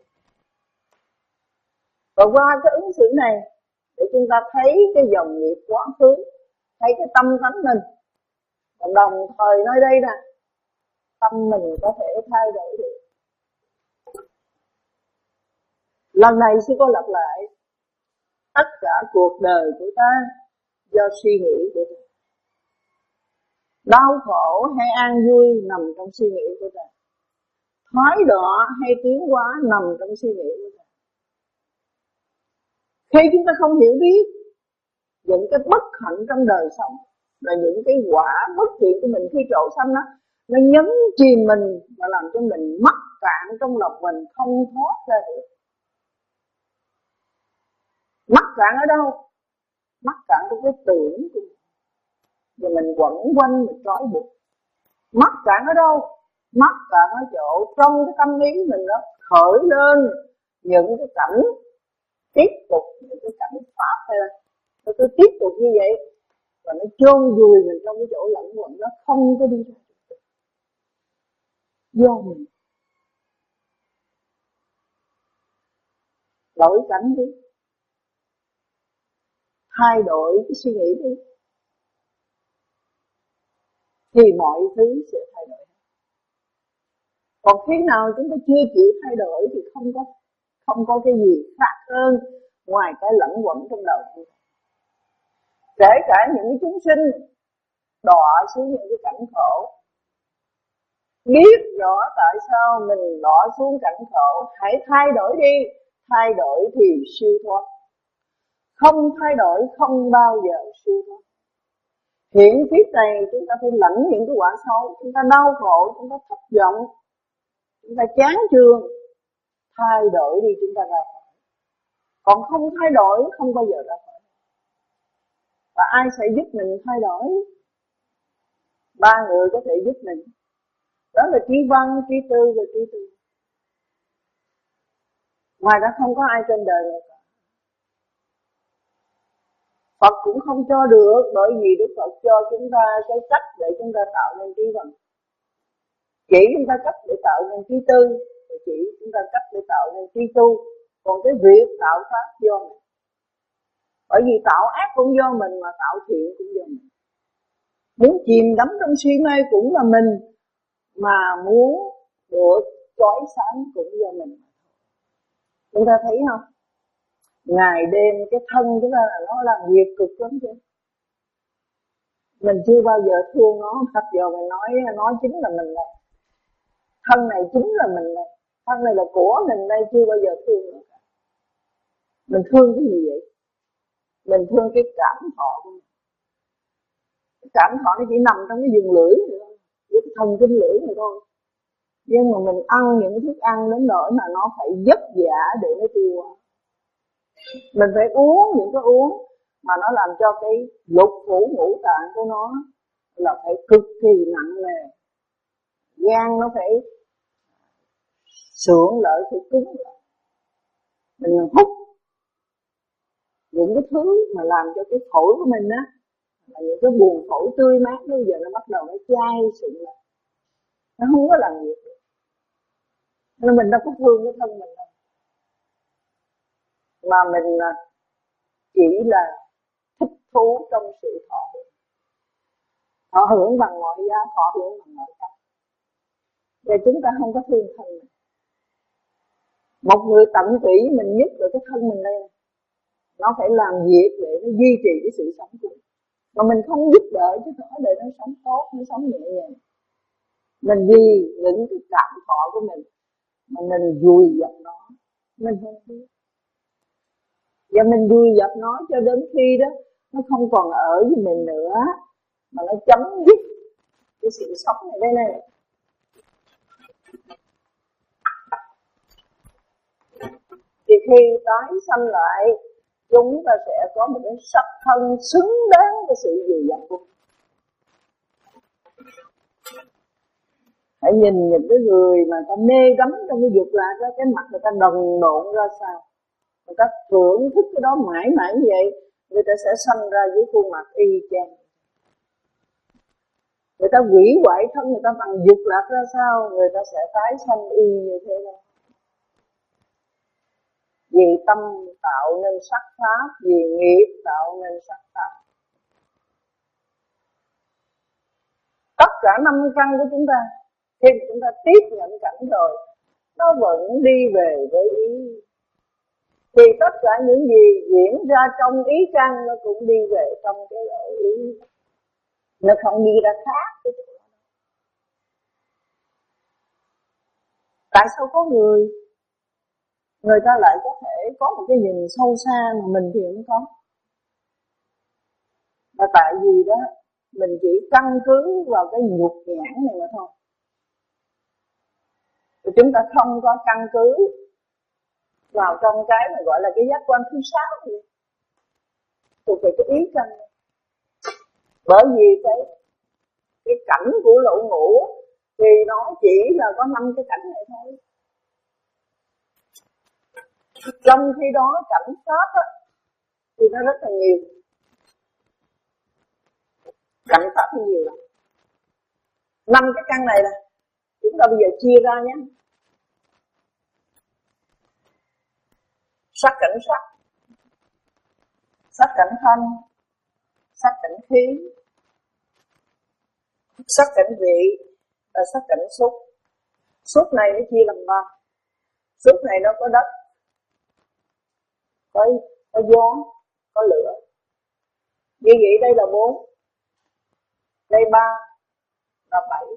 và qua cái ứng xử này để chúng ta thấy cái dòng nghiệp quá khứ, thấy cái tâm tánh mình. Và đồng thời nơi đây nè, tâm mình có thể thay đổi được. Lần này sẽ có lặp lại, tất cả cuộc đời của ta do suy nghĩ của ta. Đau khổ hay an vui nằm trong suy nghĩ của ta, thoái đọa hay tiến hóa nằm trong suy nghĩ của ta. Khi chúng ta không hiểu biết những cái bất hạnh trong đời sống, là những cái quả bất thiện của mình khi trổ sanh đó, nó nhấn chìm mình và làm cho mình mắc cạn trong lòng mình, không thoát ra được. Mắc cạn ở đâu? Mắc cạn trong cái tưởng của mình, và mình quẩn quanh, mình trói buộc. Mắc cạn ở đâu? Mắc cạn ở chỗ trong cái tâm lý mình đó khởi lên những cái cảnh tiếp tục, những cái cảnh pháp hay là nó cứ tiếp tục như vậy, và nó chôn vùi mình trong cái chỗ lẫn quẩn, nó không có đi ra được. Do mình đổi cảnh đi, thay đổi cái suy nghĩ đi, thì mọi thứ sẽ thay đổi. Còn khi nào chúng ta chưa chịu thay đổi thì không có không có cái gì khác hơn ngoài cái lẫn quẩn trong đầu chúng ta. Kể cả những chúng sinh đọa xuống những cái cảnh khổ, biết rõ tại sao mình đọa xuống cảnh khổ, hãy thay đổi đi. Thay đổi thì siêu thoát, không thay đổi không bao giờ siêu thoát. Hiện kiếp này chúng ta phải lãnh những cái quả xấu, chúng ta đau khổ, chúng ta thất vọng, chúng ta chán chường. Thay đổi đi chúng ta ra khỏi. Còn không thay đổi không bao giờ ra khỏi. Và ai sẽ giúp mình thay đổi? Ba người có thể giúp mình, đó là trí văn, trí tư và trí tư. Ngoài ra không có ai trên đời này cả. Phật cũng không cho được, bởi vì Đức Phật cho chúng ta cái cách để chúng ta tạo nên trí huệ, chỉ chúng ta cách để tạo nên trí tư, và chỉ chúng ta cách để tạo nên trí tu. Còn cái việc tạo pháp do mình, bởi vì tạo ác cũng do mình, mà tạo thiện cũng do mình. Muốn chìm đắm trong suy mê cũng là mình, mà muốn được chói sáng cũng do mình. Chúng ta thấy không? Ngày đêm cái thân chúng ta là nó làm việc cực lắm chứ. Mình chưa bao giờ thương nó, thật giờ mình nói nó chính là mình này. Thân này chính là mình này, thân này là của mình đây, chưa bao giờ thương nó. Mình thương cái gì vậy? Mình thương cái cảm thọ của mình. Cái cảm thọ nó chỉ nằm trong cái vùng lưỡi nữa, với cái thần kinh lưỡi này thôi. Nhưng mà mình ăn những thức ăn đến nỗi mà nó phải vất vả để nó tiêu hóa. Mình phải uống những cái uống mà nó làm cho cái lục phủ ngũ tạng của nó là phải cực kỳ nặng nề. Gan nó phải sượng lợi, phải cứng lại. Mình hút những cái thứ mà làm cho cái phổi của mình á, là những cái buồng phổi tươi mát, bây giờ nó bắt đầu nó chai sụn lại, nó không có làm việc được. Nên mình đâu có thương cái thân mình đâu, mà mình chỉ là thích thú trong sự thọ hưởng. Thọ hưởng bằng mọi giá, thọ hưởng bằng mọi cách. Và chúng ta không có thương thân mình. Một người tận tụy mình nhất được cái thân mình lên, nó phải làm việc để nó duy trì cái sự sống của mình. Mà mình không giúp đỡ chứ nó để nó sống tốt, nó sống nhẹ nhàng. Mình vì những cái cảm thọ của mình mà mình vùi dập nó, mình không biết. Và mình vùi dập nó cho đến khi đó nó không còn ở với mình nữa, mà nó chấm dứt cái sự sống này đây này. Thì khi tái sanh lại, chúng ta sẽ có một cái sắc thân xứng đáng với sự vùi dập của mình. Hãy nhìn những cái người mà ta mê đắm trong cái dục lạc đó, cái mặt người ta đần độn ra sao, người ta thưởng thức cái đó mãi mãi như vậy, người ta sẽ sanh ra với khuôn mặt y chang. Người ta hủy hoại thân người ta bằng dục lạc ra sao, người ta sẽ tái sanh y như thế đó. Vì tâm tạo nên sắc pháp, vì nghiệp tạo nên sắc pháp. Tất cả năm căn của chúng ta, khi chúng ta tiếp nhận cảnh rồi, nó vẫn đi về với ý. Thì tất cả những gì diễn ra trong ý căn nó cũng đi về trong cái lỗ ý. Nó không đi ra khác cái chỗ đó. Tại sao có người người ta lại có thể có một cái nhìn sâu xa mà mình thì không có? Và tại vì đó mình chỉ căn cứ vào cái nhục nhãn này mà thôi. Thì chúng ta không có căn cứ vào trong cái mà gọi là cái giác quan thứ sáu gì, thuộc về cái ý căn. Bởi vì cái cái cảnh của lỗ ngũ thì nó chỉ là có năm cái cảnh này thôi. Trong khi đó cảnh pháp á, thì nó rất là nhiều. Cảnh pháp thì nhiều lắm. Năm cái căn này nè, chúng ta bây giờ chia ra nhé. Sắc cảnh sắc, sắc cảnh thanh, sắc cảnh khí, sắc cảnh vị và sắc cảnh xúc. Xúc này nó chia làm ba. Xúc này nó có đất, có, có gió, có lửa. Như vậy đây là bốn, đây ba, là bảy.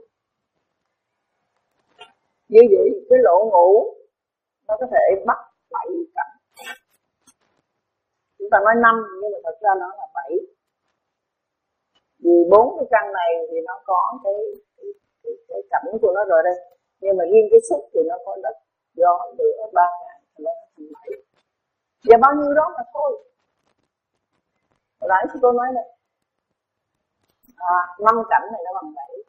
Như vậy cái lỗ ngũ nó có thể bắt bảy cảnh. Chúng ta nói năm nhưng mà thật ra nó là bảy. Vì bốn cái căn này thì nó có cái, cái, cái, cái cảnh của nó rồi đây. Nhưng mà riêng cái xúc thì nó có đất, gió, lửa, ba cảnh, thì nó thành bảy. Và bao nhiêu đó mà thôi. Hồi nãy sư cô nói đây, à, năm cảnh này nó bằng bảy.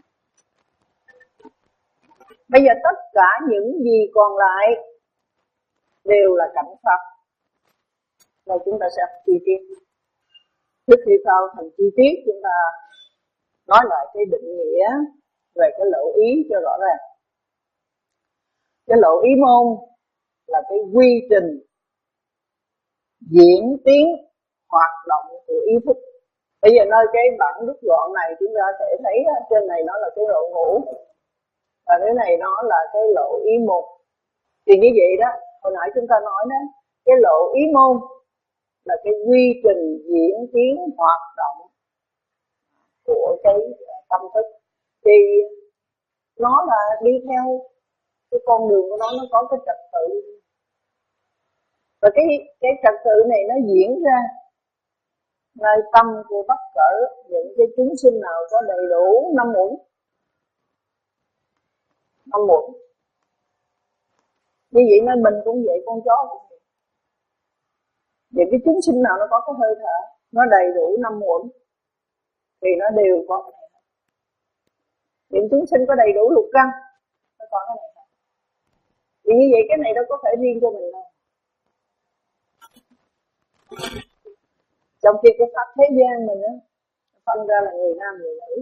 Bây giờ tất cả những gì còn lại đều là cảnh pháp. Rồi chúng ta sẽ chi tiết. Trước khi vào thành chi tiết, chúng ta nói lại cái định nghĩa về cái lộ ý cho rõ ràng. Cái lộ ý môn là cái quy trình diễn tiến hoạt động của ý thức. Bây giờ nơi cái bản rút gọn này chúng ta sẽ thấy trên này nó là cái lộ ngũ, và cái này nó là cái lộ ý môn. Thì như vậy đó, hồi nãy chúng ta nói đó, cái lộ ý môn là cái quy trình diễn tiến hoạt động của cái tâm thức. Thì nó là đi theo cái con đường của nó, nó có cái trật tự. Và cái cái trật tự này nó diễn ra nơi tâm của bất cỡ những cái chúng sinh nào có đầy đủ năm uẩn. Năm uẩn. Như vậy nên mình cũng vậy, con chó cũng vậy. Vậy cái chúng sinh nào nó có cái hơi thở, nó đầy đủ năm uẩn thì nó đều có cái này. Những chúng sinh có đầy đủ lục căn, nó có cái này. Vì như vậy cái này đâu có thể riêng cho mình đâu. Trong khi cái pháp thế gian mình á, phân ra là người nam người nữ,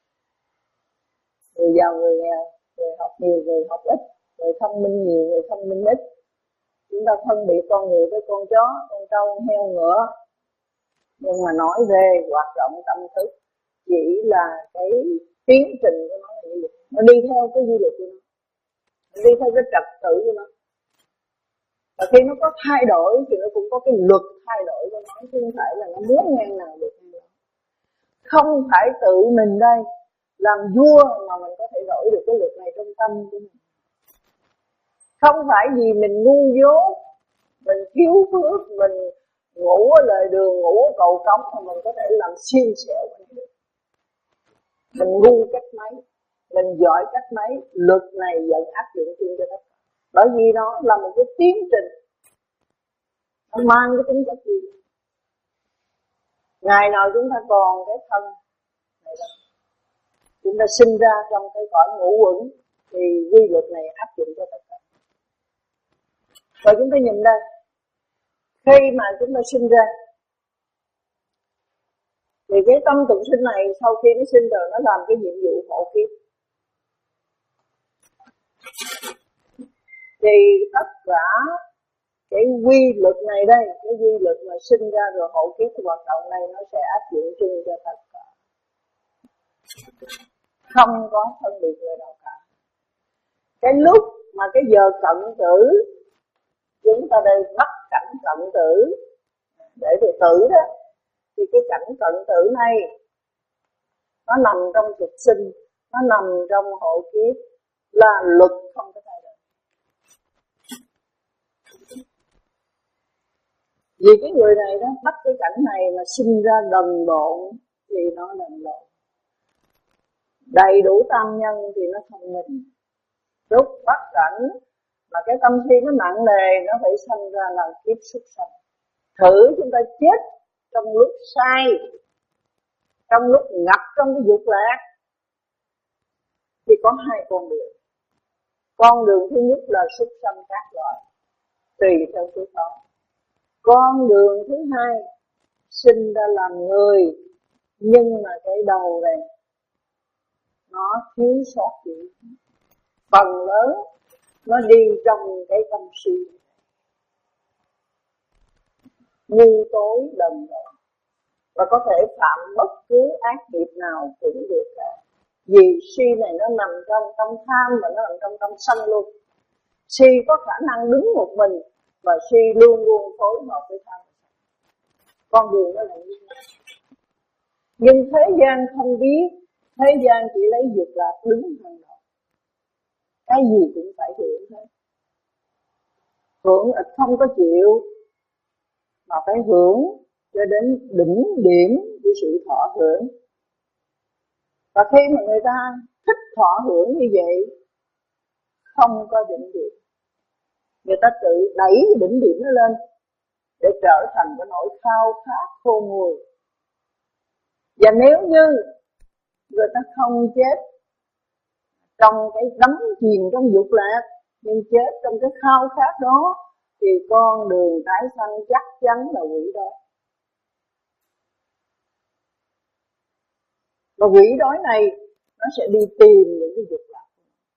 người giàu người nghèo, người học nhiều người học ít, người thông minh nhiều người thông minh ít. Chúng ta phân biệt con người với con chó, con trâu, con heo, ngựa. Nhưng mà nói về hoạt động tâm thức chỉ là cái tiến trình của nó là như vậy. Nó đi theo cái quy luật của nó, nó đi theo cái trật tự của nó. Và khi nó có thay đổi thì nó cũng có cái luật thay đổi của nó, chứ không phải là nó muốn ngang nào được. Không phải tự mình đây làm vua mà mình có thể đổi được cái luật này trong tâm của mình. Không phải vì mình ngu dốt, mình thiếu phước, mình ngủ ở lề đường, ngủ ở cầu cống mà mình có thể làm xiên xẻo mình được. Mình ngu cách mấy, mình giỏi cách mấy, luật này vẫn áp dụng chung cho tất cả. Bởi vì nó là một cái tiến trình, nó mang cái tính chất gì. Ngày nào chúng ta còn cái thân này đó, chúng ta sinh ra trong cái cõi ngũ uẩn thì quy luật này áp dụng cho tất cả. Và chúng ta nhìn đây, khi mà chúng ta sinh ra thì cái tâm tụng sinh này sau khi nó sinh rồi nó làm cái nhiệm vụ hộ kiếp. Thì tất cả cái quy luật này đây, cái quy luật mà sinh ra rồi hộ kiếp cái hoạt động này nó sẽ áp dụng chung cho tất cả. Không có phân biệt người nào cả. Cái lúc mà cái giờ cận tử, chúng ta đây bắt cảnh cận tử để được tử đó, thì cái cảnh cận tử này nó nằm trong trực sinh, nó nằm trong hộ kiếp, là luật không có thay đổi. Vì cái người này đó bắt cái cảnh này mà sinh ra đần độn thì nó đần độn, đầy đủ tam nhân thì nó thông minh. Lúc bắt cảnh mà cái tâm si nó nặng nề, nó phải sanh ra làm kiếp xuất sanh. Thử chúng ta chết trong lúc say, trong lúc ngập trong cái dục lạc, thì có hai con đường. Con đường thứ nhất là xuất sanh các loại, tùy theo số đó. Con đường thứ hai, sinh ra làm người, nhưng mà cái đầu này nó thiếu sót gì. Phần lớn nó đi trong cái tâm si, ngu tối đần độn, và có thể phạm bất cứ ác nghiệp nào cũng được cả. Vì si này nó nằm trong tâm tham và nó nằm trong tâm sân luôn. Si có khả năng đứng một mình, và si luôn luôn phối hợp với tham. Con đường nó là như thế. Nhưng thế gian không biết, thế gian chỉ lấy dục lạc đứng hàng đầu. Cái gì cũng phải hưởng hết. Hưởng ít không có chịu, mà phải hưởng cho đến đỉnh điểm của sự thọ hưởng. Và khi mà người ta thích thọ hưởng như vậy, không có đỉnh điểm, người ta tự đẩy đỉnh điểm nó lên để trở thành cái nỗi khao khát khôn nguôi. Và nếu như người ta không chết trong cái đắm chìm trong dục lạc, nhưng chết trong cái khao khát đó, thì con đường tái sanh chắc chắn là quỷ đó. Mà quỷ đói này nó sẽ đi tìm những cái dục lạc.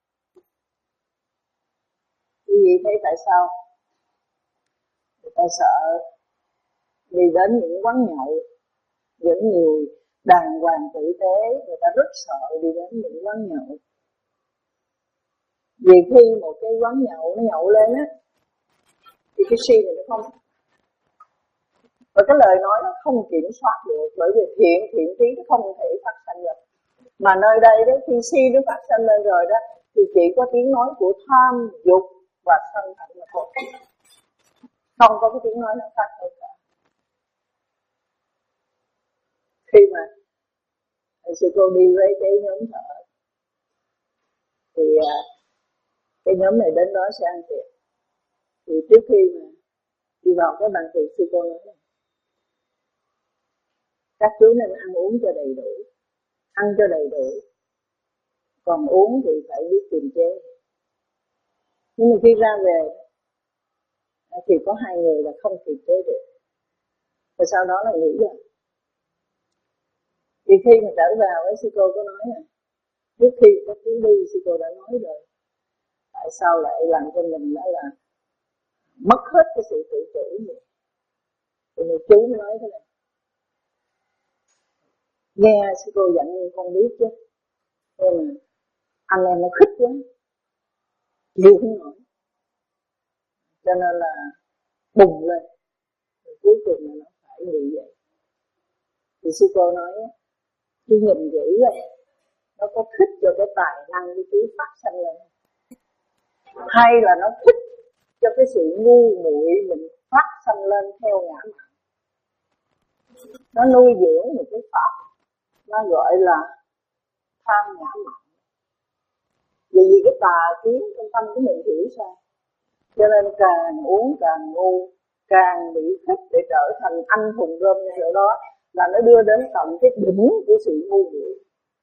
Quý vị thấy tại sao người ta sợ đi đến những quán nhậu? Những người đàng hoàng tử tế người ta rất sợ đi đến những quán nhậu. Vì khi một cái quán nhậu nó nhậu lên á, thì cái si này nó không, và cái lời nói nó không kiểm soát được, bởi vì thiện thiện trí nó không thể phát sanh được. Mà nơi đây đó, khi si nó phát sanh lên rồi đó, thì chỉ có tiếng nói của tham, dục và sân hận mà thôi, không có cái tiếng nói nào khác hơn cả. Khi mà sư cô đi với cái nhóm thợ, thì cái nhóm này đến đó sẽ ăn tiệc. Thì trước khi mà đi vào cái bàn tiệc, sư cô nói là các chú nên ăn uống cho đầy đủ, ăn cho đầy đủ, còn uống thì phải biết kiềm chế. Nhưng mà khi ra về thì có hai người là không kiềm chế được, và sau đó là nghĩ rồi. Thì khi mà trở vào với sư cô có nói là trước khi các chú đi, sư cô đã nói rồi, tại sao lại làm cho mình đó là mất hết cái sự tự chủ vậy? Thì người chú mới nói thế này: nghe sư cô dặn con biết chứ, nhưng mà anh em nó khích quá, chịu không nổi, cho nên là bùng lên, rồi cuối cùng là nó phải như vậy. Thì sư cô nói chú nhìn kỹ rồi, nó có khích cho cái tài năng của chú phát sanh lên, hay là nó khích cho cái sự ngu muội mình phát sanh lên theo ngã mạn? Nó nuôi dưỡng một cái pháp, nó gọi là tham ngã mạn. Vì vì cái tà kiến trong tâm của mình hiểu sao, cho nên càng uống càng ngu, càng bị khích để trở thành anh hùng rơm như vậy đó, là nó đưa đến tận cái đỉnh của sự ngu muội.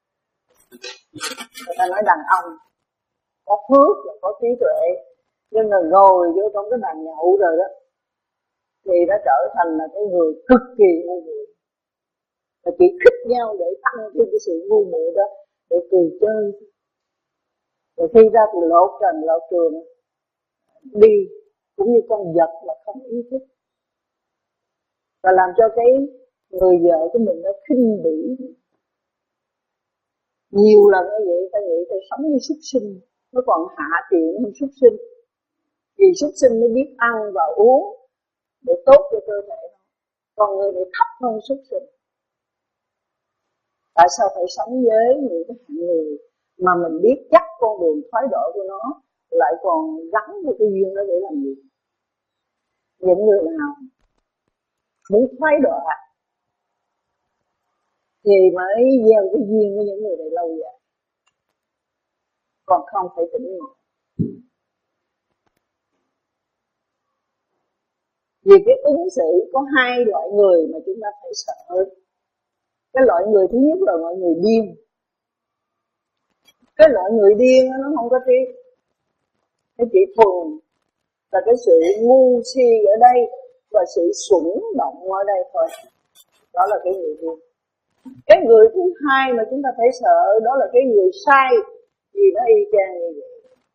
Người ta nói đàn ông có phước và có trí tuệ, nhưng mà ngồi vô trong cái bàn nhậu rồi đó thì nó trở thành là cái người cực kỳ ngu muội, và chỉ khích nhau để tăng thêm cái sự ngu muội đó, để cười chơi. Rồi khi ra từ lỗ trần lỗ trường đi cũng như con vật mà không ý thức, và làm cho cái người vợ của mình nó khinh bỉ. Nhiều lần như vậy ta nghĩ ta sống như súc sinh, nó còn hạ tiện hơn súc sinh. Vì súc sinh mới biết ăn và uống để tốt cho cơ thể nó, còn người này thấp hơn súc sinh. Tại sao phải sống với những cái hạng người mà mình biết chắc con đường thoái độ của nó, lại còn gắn với cái duyên đó để làm gì? Những người nào muốn thoái độ thì mới gieo cái duyên với những người này lâu dài, còn không phải tỉnh ngộ. Vì cái ứng xử có hai loại người mà chúng ta phải sợ. Cái loại người thứ nhất là loại người điên. Cái loại người điên nó không có trí, cái chỉ thuần là cái sự ngu si ở đây và sự xuẩn động ở đây thôi. Đó là cái người điên. Cái người thứ hai mà chúng ta phải sợ, đó là cái người sai, vì nó y chang như vậy,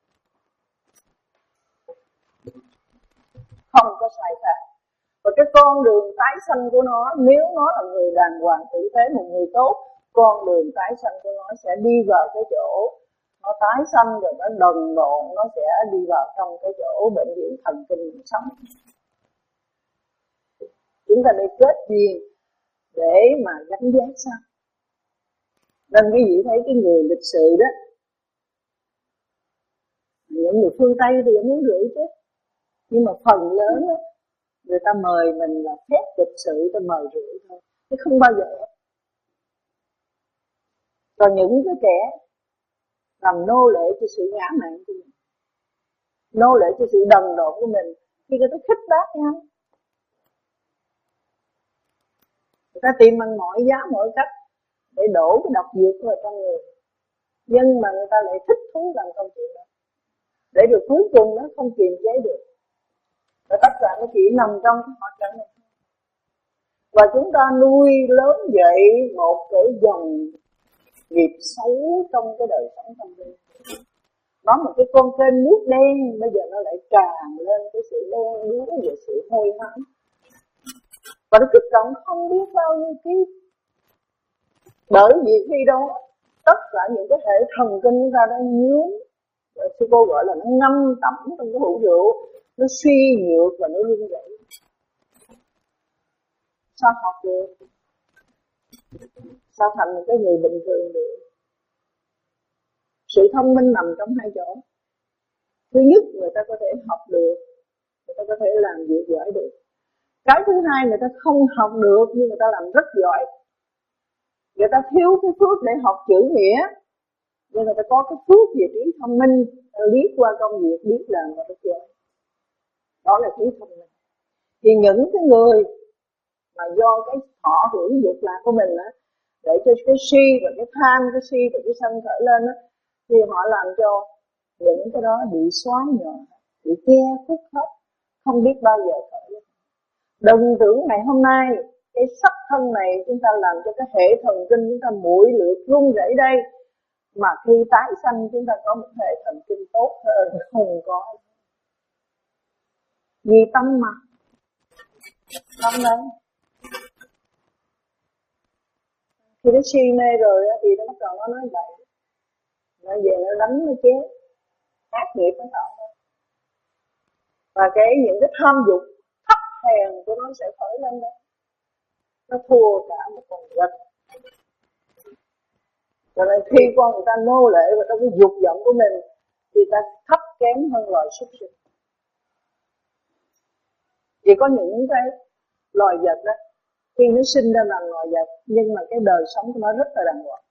không có sai khác. Và cái con đường tái sanh của nó, nếu nó là người đàng hoàng tử tế, một người tốt, con đường tái sanh của nó sẽ đi vào cái chỗ nó tái sanh, rồi nó đần độn, nó sẽ đi vào trong cái chỗ bệnh viện thần kinh sống. Chúng ta đi kết duyên để mà gánh vác sao. Nên quý vị thấy cái người lịch sự đó, những người phương Tây thì muốn rượu chứ, nhưng mà phần lớn đó, người ta mời mình là phép lịch sự, ta mời rượu thôi, chứ không bao giờ. Còn những cái kẻ làm nô lệ cho sự ngã mạn của mình, nô lệ cho sự đần độn của mình, thì người ta khích bác nhau, người ta tìm bằng mọi giá mọi cách để đổ cái độc dược vào trong người, nhưng mà người ta lại thích thú làm công chuyện đó, để được cuối cùng nó không kiềm chế được, và tất cả nó chỉ nằm trong cái hoạt cảnh này. Và chúng ta nuôi lớn dậy một cái dòng nghiệp xấu trong cái đời sống tâm linh. Nó một cái con kênh nước đen, bây giờ nó lại tràn lên cái sự đen đúa và sự hôi hám. Và nó kích động không biết bao nhiêu kiếp. Bởi vì khi đó tất cả những cái hệ thần kinh chúng ta đã nhướng, sư cô gọi là nó ngâm tẩm trong cái hũ rượu, nó suy nhược và nó run rẩy. Sao học được? Sao thành một cái người bình thường được? Sự thông minh nằm trong hai chỗ. Thứ nhất, người ta có thể học được, người ta có thể làm việc giỏi được. Cái thứ hai, người ta không học được nhưng người ta làm rất giỏi. Người ta thiếu cái phước để học chữ nghĩa, nhưng người ta có cái phước về trí thông minh, liếc qua công việc, biết làm và biết giỏi. Đó là trí thông minh. Thì những cái người mà do cái thọ hưởng dục lạc của mình á, để cho cái si và cái tham, cái si và cái sân khởi lên á, thì họ làm cho những cái đó bị xóa nhòa, bị che khuất hết, không biết bao giờ khởi lên. Đừng tưởng ngày hôm nay cái sắc thân này chúng ta làm cho cái hệ thần kinh chúng ta muội lượt run rẩy đây, mà khi tái sanh chúng ta có một hệ thần kinh tốt hơn, không có. Vì tâm mà, tâm đấy. Khi nó si mê rồi thì nó bắt đầu nó nói vậy, nó về nó đánh nó chết, ác nghiệp nó tạo ra. Và cái những cái tham dục thấp hèn của nó sẽ khởi lên đó, nó thua cả một con vật. Cho nên khi con người ta nô lệ vào trong cái dục vọng của mình thì ta thấp kém hơn loài súc sinh. Vì có những cái loài vật đó, khi nó sinh ra là loài vật, nhưng mà cái đời sống của nó rất là đàng hoàng.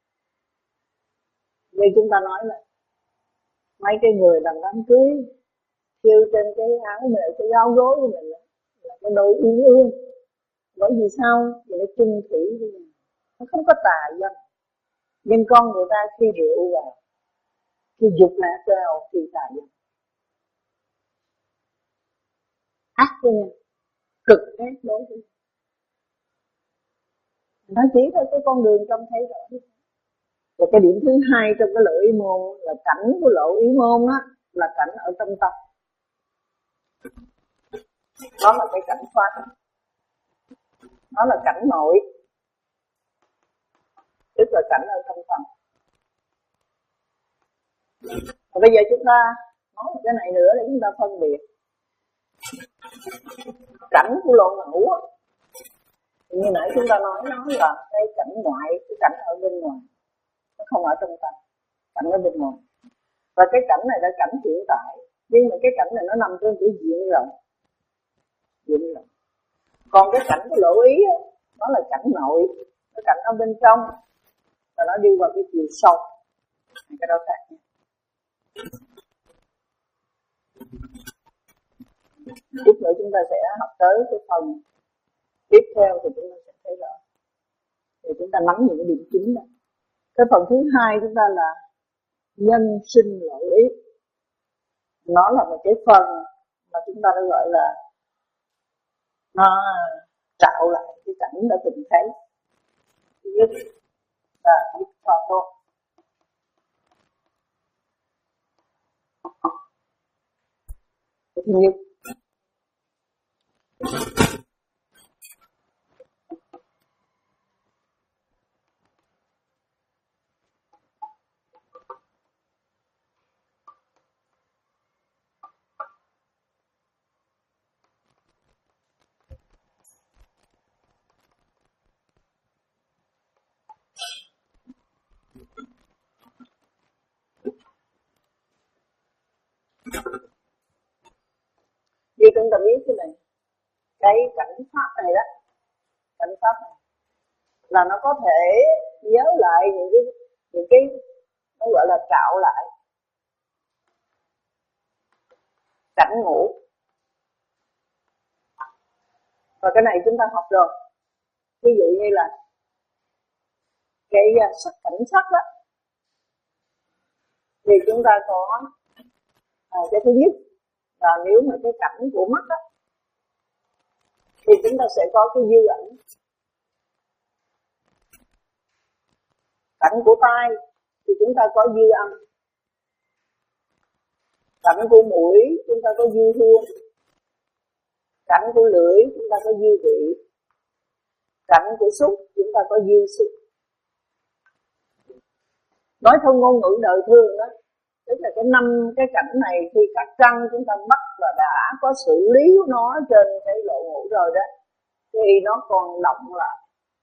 Như chúng ta nói là mấy cái người làm đám cưới kêu trên cái áo mẹ, cái áo gối của mình là cái đôi uyên ương. Bởi vì sao? Vì nó chung thủy với mình, nó không có tà dâm. Nhưng con người ta khi rượu vào, khi dục lạc vào thì tà dâm, ác với nhau, cực ác đối với nhau. Nó chỉ theo cái con đường trong thấy rõ. Và cái điểm thứ hai trong cái lộ ý môn là cảnh của lộ ý môn á, là cảnh ở tâm tâm. Đó là cái cảnh pháp, đó là cảnh nội, tức là cảnh ở tâm tâm. Và bây giờ chúng ta nói một cái này nữa để chúng ta phân biệt cảnh của lộ ngũ á. Như nãy chúng ta nói nói là cái cảnh ngoại, cái cảnh ở bên ngoài, nó không ở trong tâm, cảnh ở bên ngoài. Và cái cảnh này là cảnh hiện tại, nhưng mà cái cảnh này nó nằm trên cái diện rộng, diện rộng. Còn cái cảnh của lộ ý á, nó là cảnh nội, cái cảnh ở bên trong, và nó đi vào cái chiều sâu. Cái đó khác nha. Chút nữa chúng ta sẽ học tới cái phần tiếp theo thì chúng ta sẽ thấy rõ. Thì chúng ta nắm những cái điểm chính này. Cái phần thứ hai chúng ta là nhân sinh lộ ý. Nó là một cái phần mà chúng ta đã gọi là nó tạo lại cái cảnh đã từng thấy. Thứ nhất là biết cho tốt. Thứ nhất vì chúng ta biết cái này, cái cảnh pháp này đó, cảnh pháp này là nó có thể nhớ lại những cái những cái nó gọi là trạo lại cảnh ngủ. Và cái này chúng ta học rồi. Ví dụ như là cái sắc cảnh sắc đó, thì chúng ta có à, cái thứ nhất là nếu mà cái cảnh của mắt đó, thì chúng ta sẽ có cái dư ảnh. Cảnh của tai thì chúng ta có dư âm, cảnh của mũi chúng ta có dư hương, cảnh của lưỡi chúng ta có dư vị, cảnh của xúc chúng ta có dư xúc. Nói theo ngôn ngữ đời thường đó, tức là cái năm cái cảnh này khi cắt răng chúng ta bắt và đã có xử lý của nó trên cái lỗ ngủ rồi đó, thì nó còn động lại,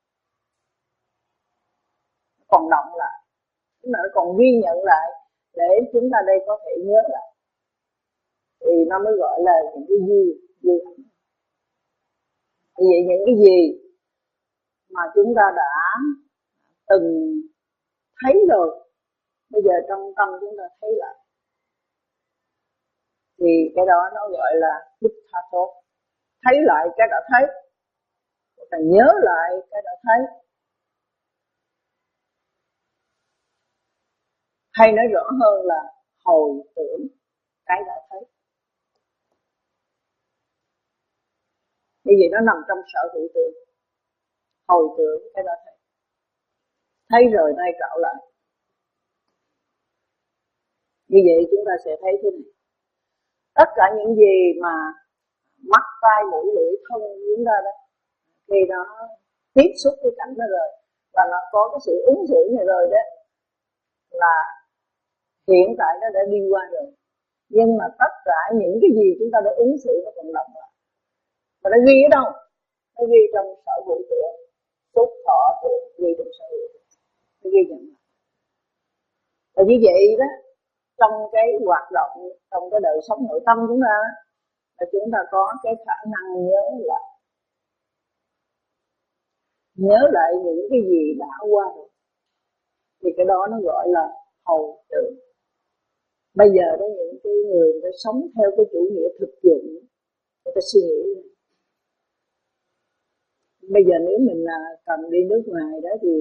còn động lại, nó còn ghi nhận lại để chúng ta đây có thể nhớ lại, thì nó mới gọi là những cái dư dư. Vì vậy những cái gì mà chúng ta đã từng thấy rồi, bây giờ trong tâm chúng ta thấy lại, thì cái đó nó gọi là Buddha tốt. Thấy lại cái đã thấy, và nhớ lại cái đã thấy. Hay nói rõ hơn là hồi tưởng cái đã thấy. Như vậy nó nằm trong sở hữu tưởng. Hồi tưởng cái đã thấy. Thấy rồi nay cạo lại. Như vậy chúng ta sẽ thấy thế này. Tất cả những gì mà mắt, tai, mũi, lưỡi, thân chúng ta đó, khi nó tiếp xúc với cảnh đó rồi, và nó có cái sự ứng xử này rồi đó, là hiện tại nó đã đi qua rồi. Nhưng mà tất cả những cái gì chúng ta đã ứng xử nó còn động lại. Mà nó ghi ở đâu? Nó ghi trong sở hữu tưởng, xúc thọ tưởng, ghi trong sở hữu tưởng. Nó ghi nhận lại. Và như vậy đó, trong cái hoạt động, trong cái đời sống nội tâm chúng ta, là chúng ta có cái khả năng nhớ lại. Nhớ lại những cái gì đã qua rồi. Thì cái đó nó gọi là hồi tưởng. Bây giờ đó những cái người người ta sống theo cái chủ nghĩa thực dụng, người ta suy nghĩ này. Bây giờ nếu mình cần đi nước ngoài đó thì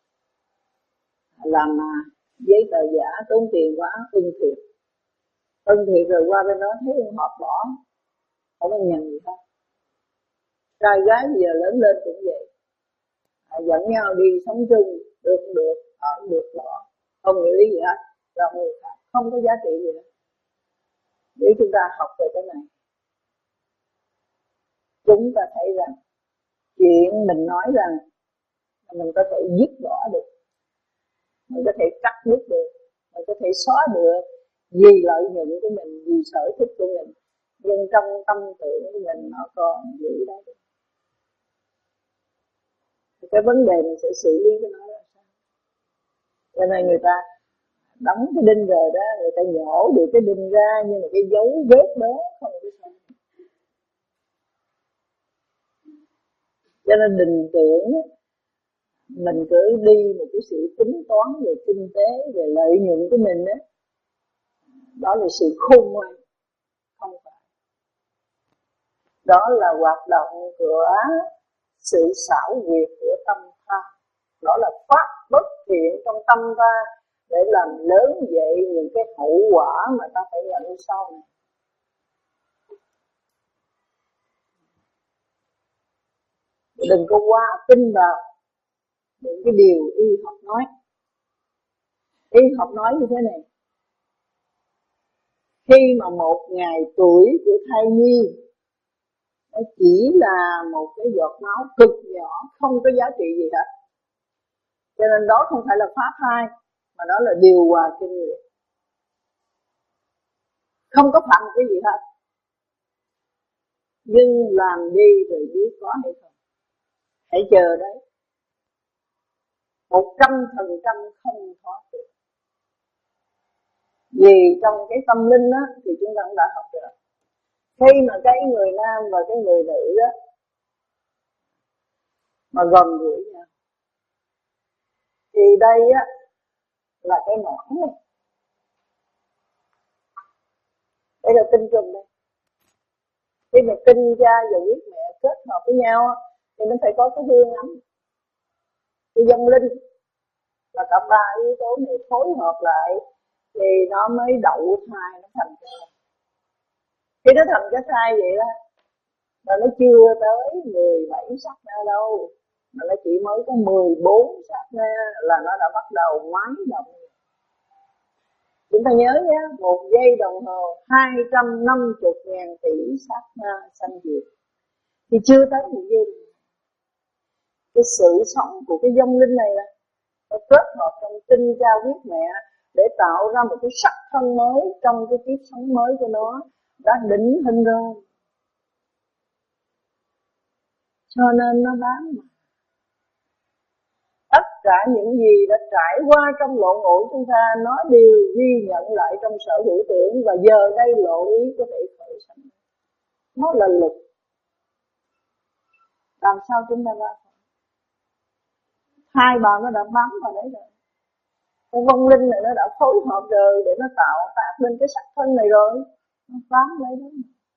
làm giấy tờ giả tốn tiền quá, ưng thiệt. Ưng thiệt rồi qua bên đó thấy họp bỏ, không có nhận gì hết. Trai gái bây giờ lớn lên cũng vậy. À, dẫn nhau đi sống chung, được cũng được, ở cũng được bỏ. Không nghĩ lý gì hết, rồi người khác không có giá trị gì hết. Nếu chúng ta học về cái này, chúng ta thấy rằng chuyện mình nói rằng mình có thể dứt bỏ được, mình có thể cắt đứt được, mình có thể xóa được vì lợi nhuận của mình, vì sở thích của mình, nhưng trong tâm tưởng của mình nó còn giữ đó. Thì cái vấn đề mình sẽ xử lý cái nó là sao? Cho nên người ta đóng cái đinh rồi đó, người ta nhổ được cái đinh ra, nhưng mà cái dấu vết đó không có sao. Cho nên định tưởng mình cứ đi một cái sự tính toán về kinh tế, về lợi nhuận của mình đó, đó là sự khôn ngoan, không phải. Đó là hoạt động của sự xảo quyệt của tâm ta. Đó là pháp bất thiện trong tâm ta để làm lớn dậy những cái hậu quả mà ta phải nhận sau này. Đừng có quá tin vào những cái điều y học nói. Y học nói như thế này: khi mà một ngày tuổi của thai nhi nó chỉ là một cái giọt máu cực nhỏ, không có giá trị gì hết, cho nên đó không phải là phá thai, mà đó là điều hòa kinh nguyệt, không có phạm cái gì hết. Nhưng làm đi rồi biết có hay không. Hãy chờ đấy. Một trăm phần trăm không thoát được. Vì trong cái tâm linh á, thì chúng ta cũng đã học được. Khi mà cái người nam và cái người nữ đó mà gần gũi nhau, thì đây á là cái nõn này. Đây là tinh trùng đây. Khi mà tinh cha và huyết mẹ kết hợp với nhau thì nó phải có cái hương ấm. Cái vong linh là cả ba yếu tố này phối hợp lại thì nó mới đậu thai, nó thành cái thai. Khi nó thành cái thai vậy đó, mà nó chưa tới mười bảy sắc ra đâu, mà nó chỉ chỉ mới có mười bốn sát na là nó đã bắt đầu máy động. Chúng ta nhớ nhé, một giây đồng hồ hai trăm năm mươi ngàn tỷ sát na sanh diệt, thì chưa tới một giây đồng hồ. Cái sự sống của cái vong linh này là nó kết hợp trong tinh cha huyết mẹ để tạo ra một cái sắc thân mới trong cái kiếp sống mới của nó, đã định hình rồi. Cho nên nó bám mà. Tất cả những gì đã trải qua trong lộ ngũ chúng ta, nó đều ghi nhận lại trong sở hữu tưởng, và giờ đây lộ ý có thể khởi sanh. Nó là lực. Làm sao chúng ta ra? Hai bà nó đã bám vào đấy rồi. Cái vong linh này nó đã phối hợp rồi để nó tạo tác lên cái sắc thân này rồi. Nó bám lấy đó.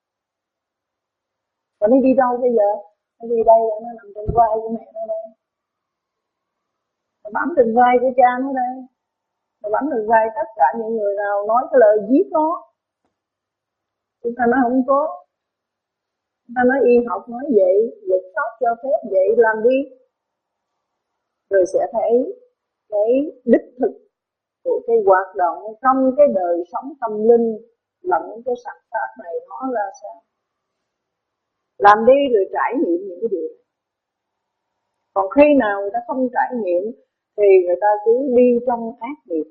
Còn nó đi đâu bây giờ? Nó đi đây là nó nằm trên vai của mẹ nó đây. Nó bám trên vai của cha nó đây. Nó bám trên vai tất cả những người nào nói cái lời giết nó. Chúng ta nói không có. Chúng ta nói y học nói vậy, luật pháp cho phép vậy, làm đi. Rồi sẽ thấy cái đích thực của cái hoạt động trong cái đời sống tâm linh lẫn cái sắc pháp này nó ra sao. Làm đi rồi trải nghiệm những cái điều này. Còn khi nào người ta không trải nghiệm thì người ta cứ đi trong ác nghiệp.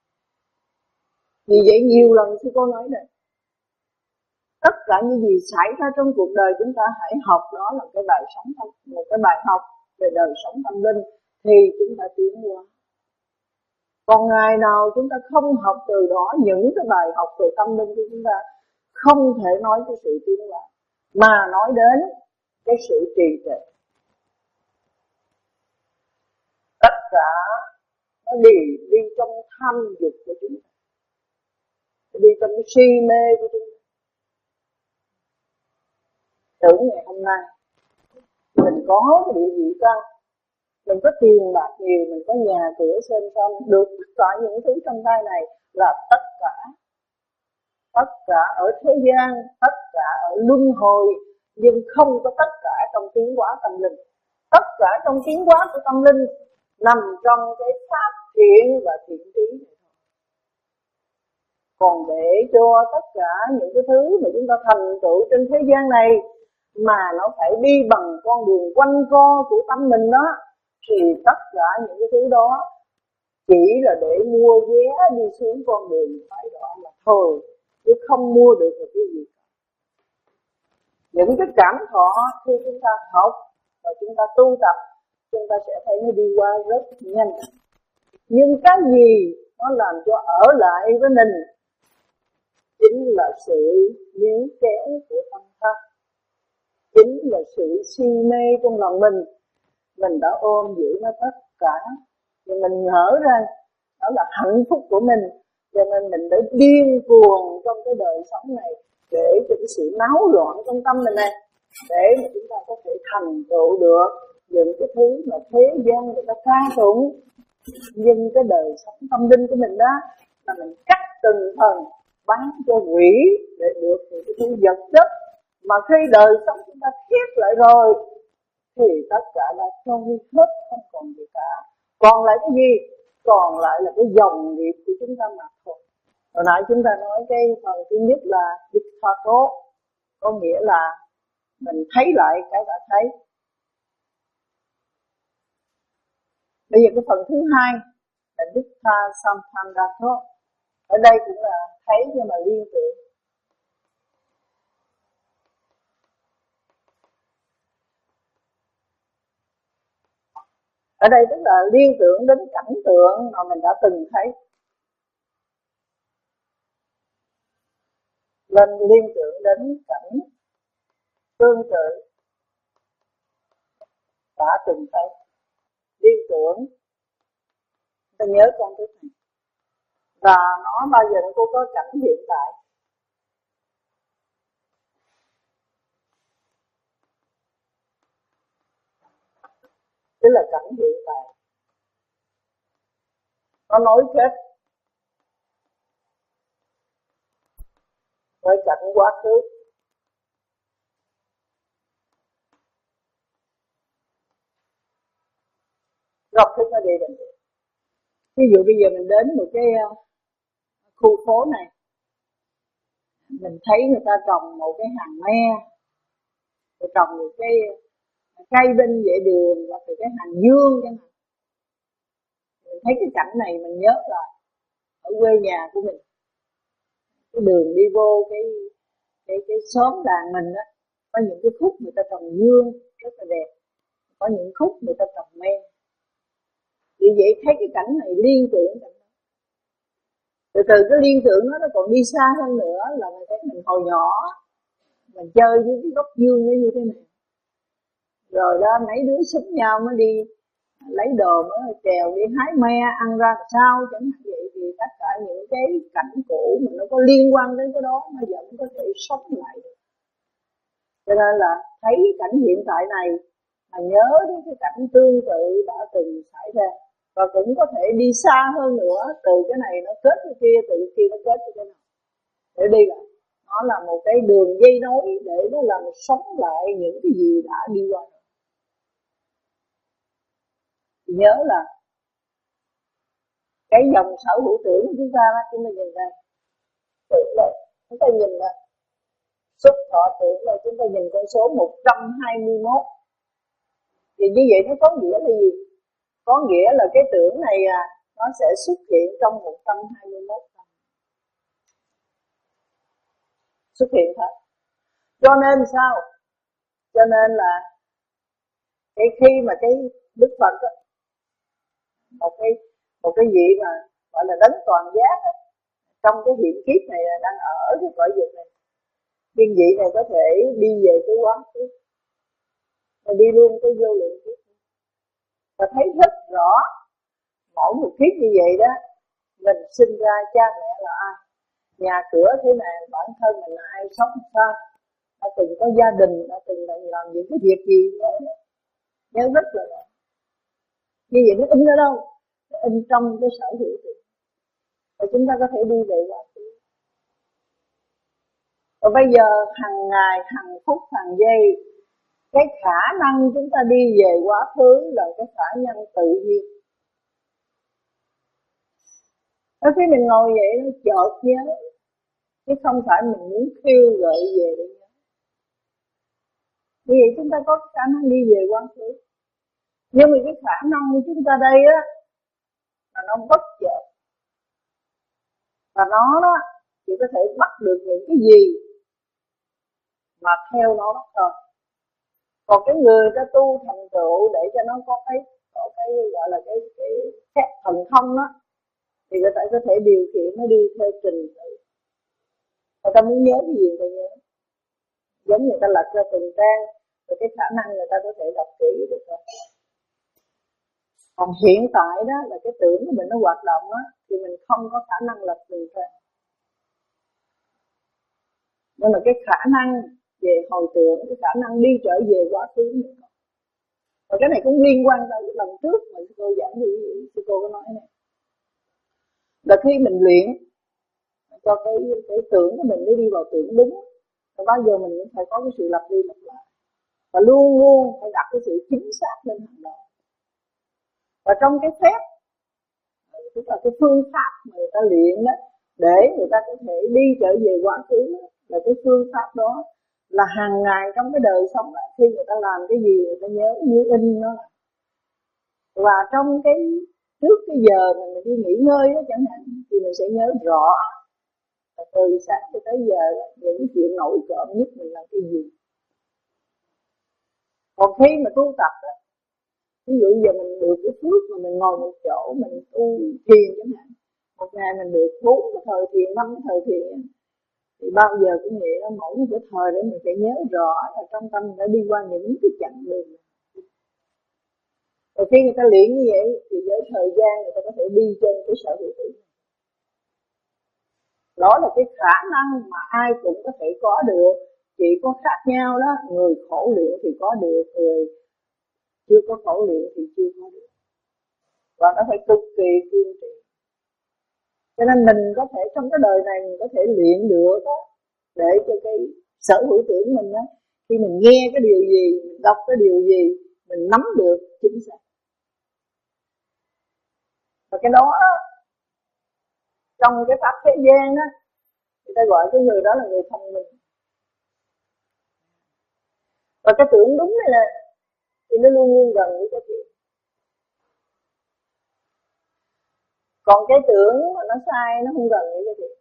Vì vậy nhiều lần sư cô nói này, tất cả những gì xảy ra trong cuộc đời chúng ta hãy học đó là cái bài sống tâm, một cái bài học về đời sống tâm linh thì chúng ta tiến qua. Còn ngày nào chúng ta không học từ đó những cái bài học về tâm linh của chúng ta, không thể nói cái sự tiến hóa, mà nói đến cái sự trì trệ. Tất cả nó đi đi trong tham dục của chúng ta, đi trong cái si mê của chúng ta. Tưởng ngày hôm nay mình có cái địa vị cao, mình có tiền bạc nhiều, mình có nhà cửa sơn son, được tất cả những thứ trong tay này là tất cả. Tất cả ở thế gian, tất cả ở luân hồi, nhưng không có tất cả trong tiến hóa tâm linh. Tất cả trong tiến hóa của tâm linh nằm trong cái pháp thiện và thiện trí này thôi. Còn để cho tất cả những cái thứ mà chúng ta thành tựu trên thế gian này mà nó phải đi bằng con đường quanh co của tâm mình đó, thì tất cả những cái thứ đó chỉ là để mua vé đi xuống con đường phải đó mà thôi, chứ không mua được một cái gì. Những cái cảm thọ khi chúng ta học và chúng ta tu tập, chúng ta sẽ thấy nó đi qua rất nhanh. Nhưng cái gì nó làm cho ở lại với mình chính là sự níu kéo của tâm thân, chính là sự si mê trong lòng mình. Mình đã ôm giữ nó tất cả, thì mình ngỡ rằng đó là hạnh phúc của mình, cho nên mình đã điên cuồng trong cái đời sống này để cho cái sự náo loạn trong tâm mình này, để mà chúng ta có thể thành tựu được những cái thứ mà thế gian người ta ca tụng. Nhưng cái đời sống tâm linh của mình đó là mình cắt từng phần bán cho quỷ để được những cái thứ vật chất, mà khi đời sống chúng ta thiết lại rồi thì tất cả là trôi hết, không còn gì cả. Còn lại cái gì? Còn lại là cái dòng nghiệp của chúng ta mà thôi. Hồi nãy chúng ta nói cái phần thứ nhất là diktato, có nghĩa là mình thấy lại cái đã thấy. Bây giờ cái phần thứ hai là dikta sampandato. Ở đây cũng là thấy nhưng mà liên tưởng. Ở đây tức là liên tưởng đến cảnh tượng mà mình đã từng thấy. Lên liên tưởng đến cảnh tương tự đã từng thấy. Liên tưởng, ta nhớ con thứ này. Và nó bao giờ nó cũng có cảnh hiện tại. Tức là cảnh hiện tại. Nó nối kết với cảnh quá khứ. công thức nó đi được. Ví dụ bây giờ mình đến một cái khu phố này, mình thấy người ta trồng một cái hàng me, rồi trồng một cái cây bên vệ đường, hoặc là cái hàng dương chẳng hạn. Mình thấy cái cảnh này mình nhớ lại ở quê nhà của mình, cái đường đi vô cái cái cái xóm làng mình á, có những cái khúc người ta trồng dương rất là đẹp, có những khúc người ta trồng me. Vì vậy thấy cái cảnh này liên tưởng cảnh đó. Từ từ cái liên tưởng đó nó còn đi xa hơn nữa, là mình thấy mình hồi nhỏ mình chơi với cái gốc dương nó như thế này, rồi đó mấy đứa xúm nhau mới đi lấy đồ mới trèo đi hái me ăn ra sao chẳng hạn vậy. Thì tất cả những cái cảnh cũ mà nó có liên quan đến cái đó nó vẫn có thể sống lại được. Cho nên là thấy cái cảnh hiện tại này mà nhớ đến cái cảnh tương tự đã từng xảy ra, và cũng có thể đi xa hơn nữa, từ cái này nó kết cái kia, từ cái kia nó kết cái này, để đi lại. Nó là một cái đường dây nối để nó làm sống lại những cái gì đã đi qua. Thì nhớ là cái dòng sở hữu tưởng của chúng ta đó, chúng ta nhìn đây, tưởng đây, chúng ta nhìn là xuất thọ tưởng là chúng ta nhìn con số một trăm hai mươi mốt. Thì như vậy nó có nghĩa là gì? Có nghĩa là cái tưởng này à, nó sẽ xuất hiện trong một trăm hai mươi mốt năm. Xuất hiện thật. Cho nên sao? Cho nên là cái khi mà cái Đức Phật đó, một cái một cái gì mà gọi là đấng toàn giác đó, trong cái hiện kiếp này là đang ở cái cõi dục này, nhưng vị này có thể đi về cái quá khứ, và đi luôn cái vô lượng kiếp, và thấy rất rõ mỗi một kiếp như vậy đó, mình sinh ra cha mẹ là ai, nhà cửa thế nào, bản thân mình là ai, sống sao, đã từng có gia đình, đã từng làm những cái việc gì đó, nhớ rất là rõ. Như vậy nó in ở đâu? Nó in trong cái sở hữu tưởng, và chúng ta có thể đi về quá khứ. Và bây giờ hàng ngày, hàng phút, hàng giây, cái khả năng chúng ta đi về quá khứ là cái khả năng tự nhiên. Ở khi mình ngồi vậy nó chợt nhớ, chứ không phải mình muốn kêu gợi về để nhớ. Vì vậy chúng ta có khả năng đi về quá khứ. Nhưng mà cái khả năng của chúng ta đây á, là nó bất chợt. Và nó đó, chỉ có thể bắt được những cái gì mà theo nó bắt thôi. Còn cái người ta tu thành tựu để cho nó có cái, có cái gọi là cái, cái, cái thần thông đó, thì người ta có thể điều khiển nó đi theo trình tự. Người ta muốn nhớ cái gì người ta nhớ. Giống như người ta lật ra từng trang, rồi cái khả năng người ta có thể đọc kỹ được thôi. Còn hiện tại đó là cái tưởng của mình nó hoạt động á, thì mình không có khả năng lật từng trang. Nhưng mà cái khả năng về hồi tưởng, cái khả năng đi trở về quá khứ mình có. Và cái này cũng liên quan tới cái lần trước mà cô giảng như sư cô có nói này. Là khi mình luyện cho cái, cái tưởng của mình để đi vào tưởng đúng, và bao giờ mình cũng phải có cái sự lặp đi lặp lại, và luôn luôn phải đặt cái sự chính xác lên hàng đầu. Và trong cái phép, tức là cái phương pháp mà người ta luyện đó, để người ta có thể đi trở về quá khứ đó, là cái phương pháp đó là hàng ngày trong cái đời sống đó, khi người ta làm cái gì người ta nhớ như in nó. Và trong cái trước cái giờ mà mình đi nghỉ ngơi đó chẳng hạn, thì mình sẽ nhớ rõ từ sáng cho tới giờ những chuyện nổi cộm nhất mình làm cái gì. Còn khi mà tu tập đó, ví dụ giờ mình được cái phước mà mình ngồi một chỗ mình tu thiền chẳng hạn, một ngày mình được bốn cái thời thiền, năm cái thời thiền, thì bao giờ cũng vậy đó, mỗi một cái thời để mình phải nhớ rõ là trong tâm mình đã đi qua những cái chặng đường. Rồi khi người ta luyện như vậy thì với thời gian người ta có thể đi trên cái sở hữu tưởng. Đó là cái khả năng mà ai cũng có thể có được, chỉ có khác nhau đó, người khổ luyện thì có được, người chưa có khổ luyện thì chưa có được. Và nó phải cực kỳ kiên trì. Cho nên mình có thể trong cái đời này mình có thể luyện được đó, để cho cái sở hữu tưởng mình đó, khi mình nghe cái điều gì, mình đọc cái điều gì, mình nắm được chính xác. cái đó trong cái pháp thế gian á, người ta gọi cái người đó là người thông minh. Và cái tưởng đúng này là thì nó luôn luôn gần với cái thiện. Còn cái tưởng mà nó sai, nó không gần với cái thiện.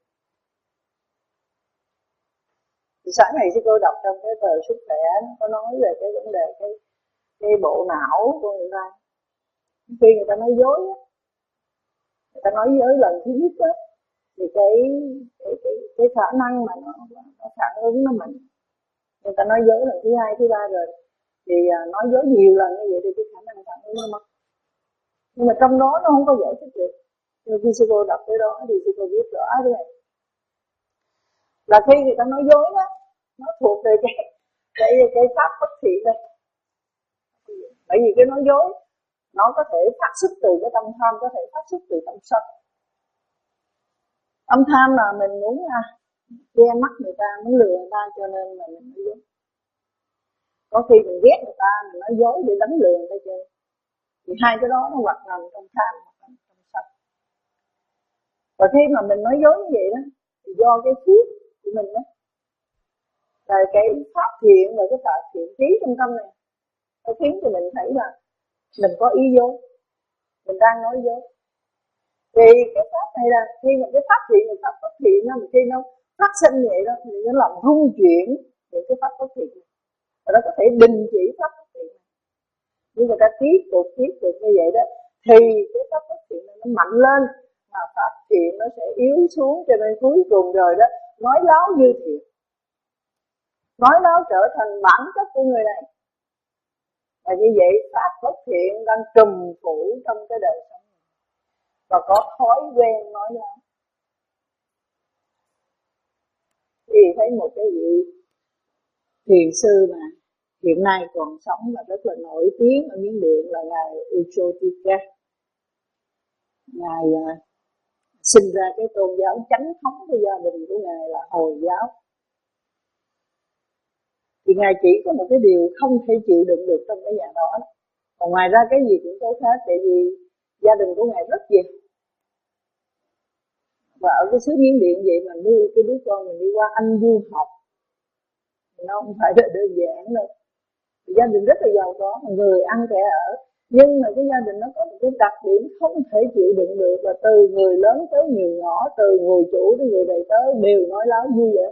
Thì sáng ngày sư cô đọc trong cái tờ Sức Khỏe, nó có nói về cái vấn đề cái cái bộ não của người ta. Khi người ta nói dối á, người ta nói dối lần thứ nhất á, thì cái cái cái cái khả năng mà nó, nó phản ứng nó mạnh. Người ta nói dối lần thứ hai, thứ ba rồi thì à, nói dối nhiều lần như vậy thì cái khả năng phản ứng nó mất. Nhưng mà trong đó nó không có giải thích được. Nhưng khi sư cô đọc cái đó thì sư cô biết rõ thế này. Là khi người ta nói dối đó, nó thuộc về cái cái cái pháp bất thiện đây. Bởi vì cái nói dối nó có thể phát xuất từ cái tâm tham, có thể phát xuất từ tâm sân. Tâm tham là mình muốn à, che mắt người ta, muốn lừa người ta cho nên là mình nói dối. Có khi mình ghét người ta, mình nói dối để đánh lừa người ta chơi. Thì hai cái đó nó hoạt nằm trong tham hoặc trong sân. Và khi mà mình nói dối như vậy đó, thì do cái phước của mình đó, là cái pháp thiện và cái tà thiện trí trong tâm này, nó khiến cho mình thấy là mình có ý dối, mình đang nói dối. Thì cái pháp này là khi mà cái pháp thiện và pháp bất thiện nó khi nó phát sinh như vậy đó, thì nó làm rung chuyển những cái pháp bất thiện, và nó có thể đình chỉ pháp bất thiện. Nhưng mà ta tiếp tục tiếp tục như vậy đó, thì cái pháp bất thiện nó mạnh lên, mà pháp thiện nó sẽ yếu xuống, cho nên cuối cùng rồi đó, nói láo như thiện, nói láo trở thành bản chất của người này. Và như vậy pháp bất thiện đang trùm phủ trong cái đời sống này, và có thói quen nói láo. Thì thấy một cái vị thiền sư mà hiện nay còn sống và rất là nổi tiếng ở Miến Điện là ngài Uchotika. Ngài uh, sinh ra cái tôn giáo chánh thống của gia đình của ngài là Hồi giáo. Thì ngài chỉ có một cái điều không thể chịu đựng được trong cái nhà đó. Còn ngoài ra cái gì cũng tốt hết, tại vì gia đình của ngài rất nhiều. Và ở cái xứ Miến Điện vậy mà nuôi cái đứa con mình đi qua Anh du học, nó không phải là đơn giản đâu. Gia đình rất là giàu có, người ăn kẻ ở. Nhưng mà cái gia đình nó có một cái đặc điểm không thể chịu đựng được, là từ người lớn tới người nhỏ, từ người chủ đến người đầy tớ đều nói láo vui vẻ.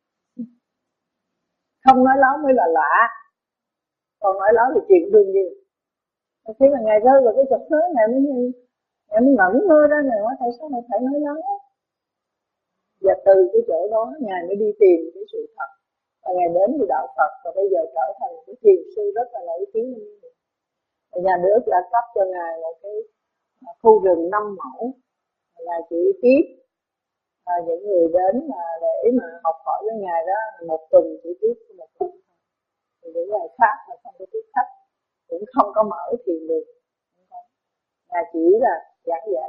Không nói láo mới là lạ, còn nói láo thì chuyện đương nhiên. Khi mà ngài rơi vào cái trật thế, ngài mới ngài mới ngẩn ngơ ra, ngài nói tại sao ngài phải nói láo. Và từ cái chỗ đó ngài mới đi tìm cái sự thật, và ngài đến với đạo Phật, và bây giờ trở thành cái thiền sư rất là nổi tiếng. Và nhà nước đã cấp cho ngài một cái khu rừng năm mẫu, ngài chỉ tiếp à, những người đến mà để mà học hỏi với ngài đó một tuần chỉ tiếp một tuần. Thì những ngày khác là không có tiếp khách, cũng không có mở thiền đường, ngài chỉ là giảng dạy,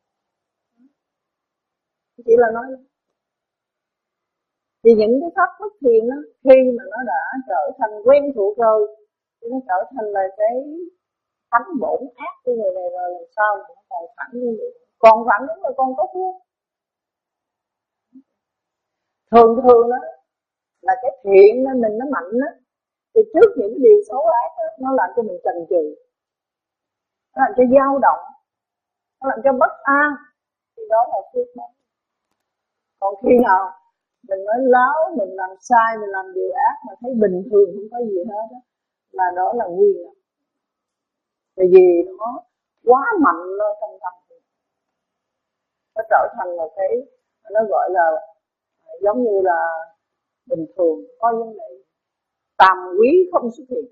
chỉ là nói. Thì những cái pháp bất thiện đó, khi mà nó đã trở thành quen thuộc rồi, thì nó trở thành là cái tánh bổn ác của người này rồi, làm sao mà nó còn phản như vậy. Còn phản ứng là con có phước. Thường thường đó là cái thiện nên mình nó mạnh đó, thì trước những cái điều xấu ác đó, nó làm cho mình chần chừ, nó làm cho dao động, nó làm cho bất an, thì đó là phước đó. Còn khi nào mình nói láo, mình làm sai, mình làm điều ác mà thấy bình thường không có gì hết đó, là đó là nguy hiểm. Tại vì nó quá mạnh lên trong tâm, nó trở thành một cái, nó gọi là giống như là bình thường, có vấn đề tàm quý không xuất hiện.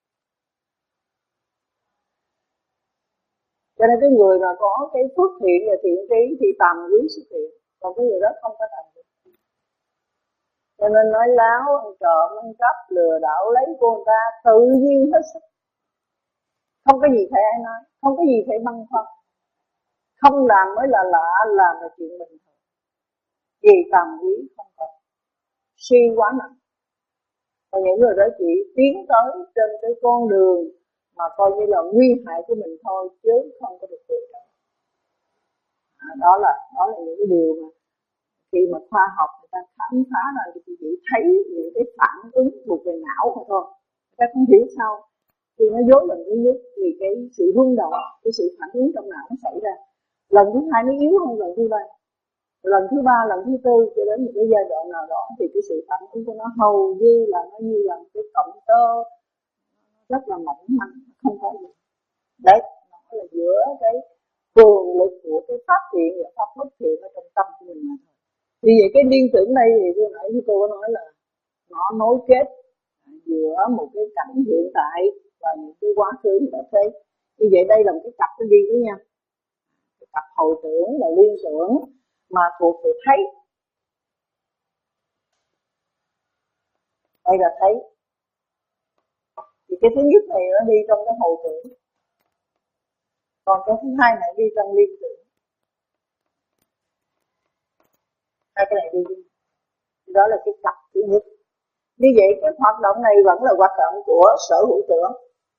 Cho nên cái người mà có cái phước thiện và thiện trí thì tàm quý xuất hiện, còn cái người đó không có tàm quý. Cho nên nói láo, ăn trộm, ăn cắp, lừa đảo, lấy của người ta tự nhiên hết sức. Không có gì phải ai nói, không có gì phải băn khoăn. Không làm mới là lạ, làm là chuyện bình thường. Vì tàm quý không có, suy quá nặng. Và những người đó chỉ tiến tới trên cái con đường mà coi như là nguy hại của mình thôi, chứ không có được tự do. À, đó là đó là những cái điều mà khi mà khoa học người ta khám phá ra thì quý vị thấy những cái phản ứng thuộc về não mà thôi. Người ta không hiểu sao khi nó dối lần thứ nhất thì cái sự rung động, cái sự phản ứng trong não nó xảy ra. Lần thứ hai nó yếu hơn lần thứ ba, lần thứ ba, lần thứ tư cho đến một cái giai đoạn nào đó thì cái sự phản ứng của nó hầu như là nó như là một cái cộng tơ rất là mỏng manh, không có gì. Đấy, nó là giữa cái cường lực của cái pháp thiện và pháp bất thiện ở trong tâm của mình mà thôi. Vì vậy cái liên tưởng đây thì tôi nãy cô có nói là nó nối kết giữa một cái cảnh hiện tại và những cái quá khứ mình đã thấy. Như vậy đây là một cái cặp nó đi với nhau. Cái cặp hồi tưởng là liên tưởng mà thuộc về thấy. Đây là thấy. Thì cái thứ nhất này nó đi trong cái hồi tưởng, còn cái thứ hai này đi trong liên tưởng. Hai cái này đi đi. Đó là cái cặp thứ nhất. Như vậy cái hoạt động này vẫn là hoạt động của sở hữu tưởng.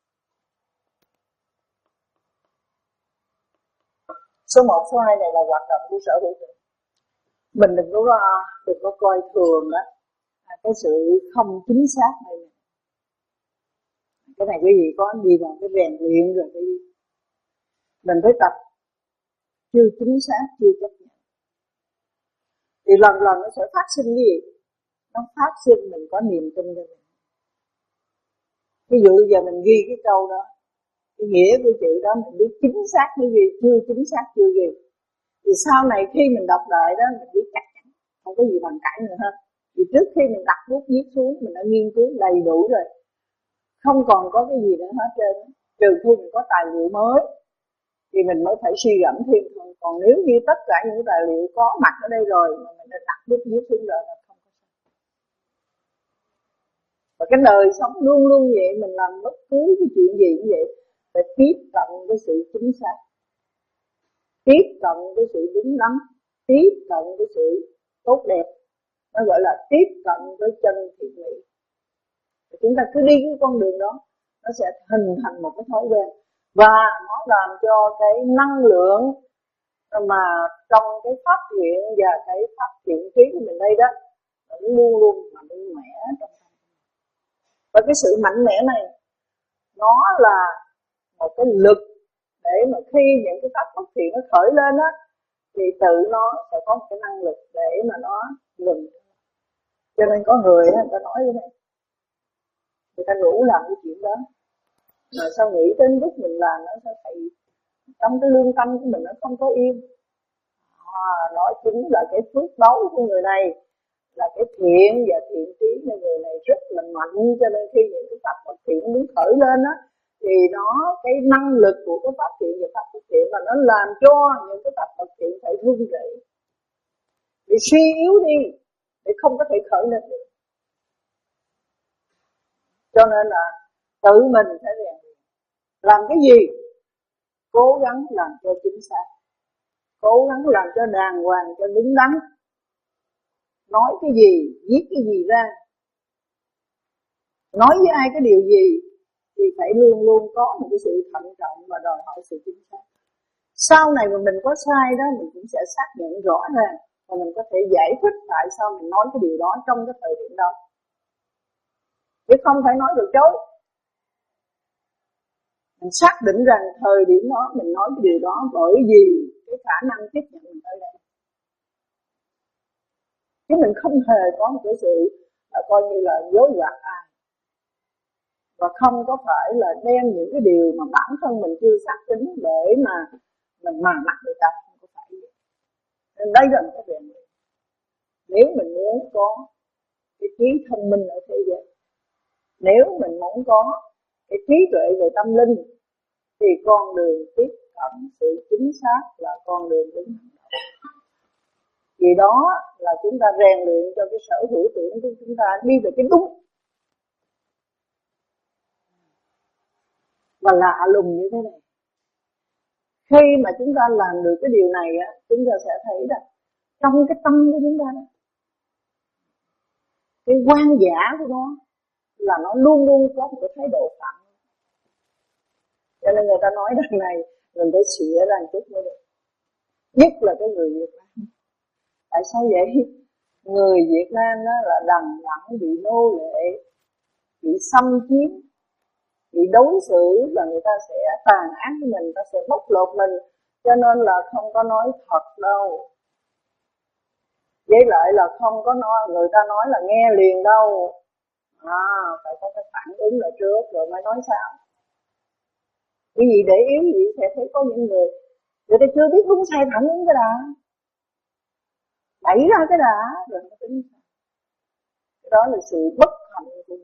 Số một, số hai này là hoạt động của sở hữu tưởng. Mình đừng có đừng có coi thường đó cái sự không chính xác này. Cái này quý vị có đi vào cái rèn luyện rồi quý vị. Mình phải tập chưa chính xác, chưa chấp nhận. Thì lần lần nó sẽ phát sinh cái gì? Nó phát sinh mình có niềm tin cho mình. Ví dụ giờ mình ghi cái câu đó, cái nghĩa của chữ đó mình biết chính xác như gì, chưa chính xác chưa ghi. Thì sau này khi mình đọc lại đó mình biết chắc chắn, không có gì bàn cãi nữa hết. Vì trước khi mình đặt bút viết xuống mình đã nghiên cứu đầy đủ rồi, không còn có cái gì nữa hết trơn. Trừ khi mình có tài liệu mới thì mình mới phải suy gẫm thêm thôi. Còn nếu như tất cả những tài liệu có mặt ở đây rồi mà mình đã đặt bút viết xuống rồi là không có sao. Và cái đời sống luôn luôn vậy, mình làm bất cứ cái chuyện gì cũng vậy, phải tiếp cận với sự chính xác, tiếp cận với sự đúng đắn, tiếp cận với sự tốt đẹp. Nó gọi là tiếp cận với chân thiện mỹ. Chúng ta cứ đi cái con đường đó, nó sẽ hình thành một cái thói quen và nó làm cho cái năng lượng mà trong cái phát hiện và cái phát triển trí của mình đây đó nó luôn luôn mạnh mẽ trong tâm. Và cái sự mạnh mẽ này nó là một cái lực để mà khi những cái pháp phát triển nó khởi lên á thì tự nó sẽ có một cái năng lực để mà nó ngừng. Cho nên có người á, người ta nói như thế, người ta rủ làm cái chuyện đó mà sao nghĩ đến lúc mình làm nó sao thấy trong cái lương tâm của mình nó không có yên. À, nó chính là cái phước báu của người này, là cái thiện và thiện trí của người này rất là mạnh. Cho nên khi những cái pháp phát triển muốn khởi lên á thì nó cái năng lực của cái pháp thiện và pháp phát triển là nó làm cho những cái pháp phát triển phải run rẩy, để suy yếu đi, để không có thể khởi lên được. Cho nên là tự mình phải rèn luyện. Làm cái gì? Cố gắng làm cho chính xác, cố gắng làm cho đàng hoàng, cho đúng đắn. Nói cái gì, viết cái gì ra, nói với ai cái điều gì thì phải luôn luôn có một cái sự thận trọng và đòi hỏi sự chính xác. Sau này mà mình có sai đó, mình cũng sẽ xác nhận rõ ràng và mình có thể giải thích tại sao mình nói cái điều đó trong cái thời điểm đó, chứ không phải nói được chối. Mình xác định rằng thời điểm đó mình nói cái điều đó bởi vì cái khả năng tiếp nhận mình tới đây, chứ mình không hề có một cái sự là coi như là dối gạt ai, và không có phải là đem những cái điều mà bản thân mình chưa xác định để mà mình mà mặt người ta, không có phải vậy. Nên đây là một cái việc. Nếu mình muốn có cái trí thông minh ở thế gian, nếu mình muốn có cái trí tuệ về tâm linh, thì con đường tiếp cận sự chính xác là con đường đúng. Vì đó là chúng ta rèn luyện cho cái sở hữu tưởng của chúng ta đi về cái đúng. Và lạ lùng như thế này, khi mà chúng ta làm được cái điều này á, chúng ta sẽ thấy là trong cái tâm của chúng ta đó, cái quan giả của nó là nó luôn luôn có một cái thái độ phản. Cho nên người ta nói đằng này mình phải xỉa ra một chút mới được. nhất là cái người Việt Nam. Tại sao vậy? Người Việt Nam đó là đằng đẵng bị nô lệ, bị xâm chiếm, bị đối xử và người ta sẽ tàn ác với mình, người ta sẽ bóc lột mình, cho nên là không có nói thật đâu. Với lại là không có nói, người ta nói là nghe liền đâu. À, phải có cái phản ứng lại trước rồi mới nói sao. Cái gì để ý gì sẽ thấy có những người người ta chưa biết đúng sai phản ứng cái đã, đẩy ra cái đã rồi nó tính. Cái đó là sự bất hạnh của mình.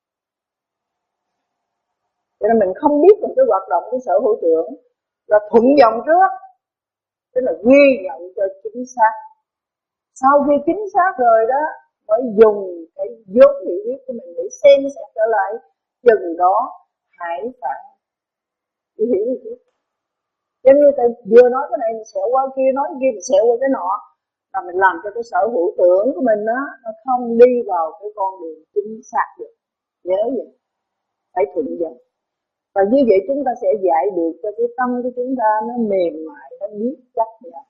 Cho nên mình không biết một cái hoạt động của sở hữu tưởng là thuận dòng trước, tức là ghi nhận cho chính xác. Sau khi chính xác rồi đó mới dùng cái vốn hiểu biết của mình để xem xét trở lại, chừng đó hãy phản. Chị hiểu gì chứ? Giống như ta vừa nói cái này mình xẹo qua kia, nói cái kia mình xẹo qua cái nọ, là mình làm cho cái sở hữu tưởng của mình đó, nó không đi vào cái con đường chính xác được. Nhớ vậy, phải thuận dòng. Và như vậy chúng ta sẽ dạy được cho cái tâm của chúng ta nó mềm mại, nó biết chấp nhận.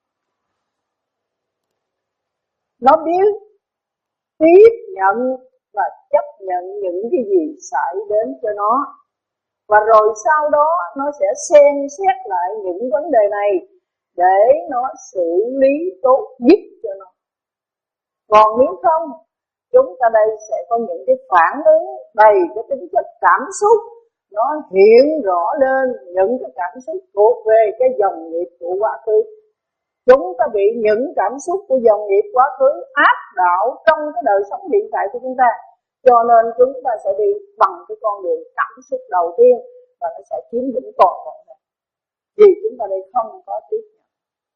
Nó biết tiếp nhận và chấp nhận những cái gì xảy đến cho nó. Và rồi sau đó nó sẽ xem xét lại những vấn đề này để nó xử lý tốt nhất cho nó. Còn nếu không, chúng ta đây sẽ có những cái phản ứng đầy cái tính chất cảm xúc, nó hiện rõ lên những cái cảm xúc thuộc về cái dòng nghiệp của quá khứ. Chúng ta bị những cảm xúc của dòng nghiệp quá khứ áp đảo trong cái đời sống hiện tại của chúng ta. Cho nên chúng ta sẽ đi bằng cái con đường cảm xúc đầu tiên và nó sẽ chiếm lĩnh toàn bộ này. Vì chúng ta đây không có tiếp nhận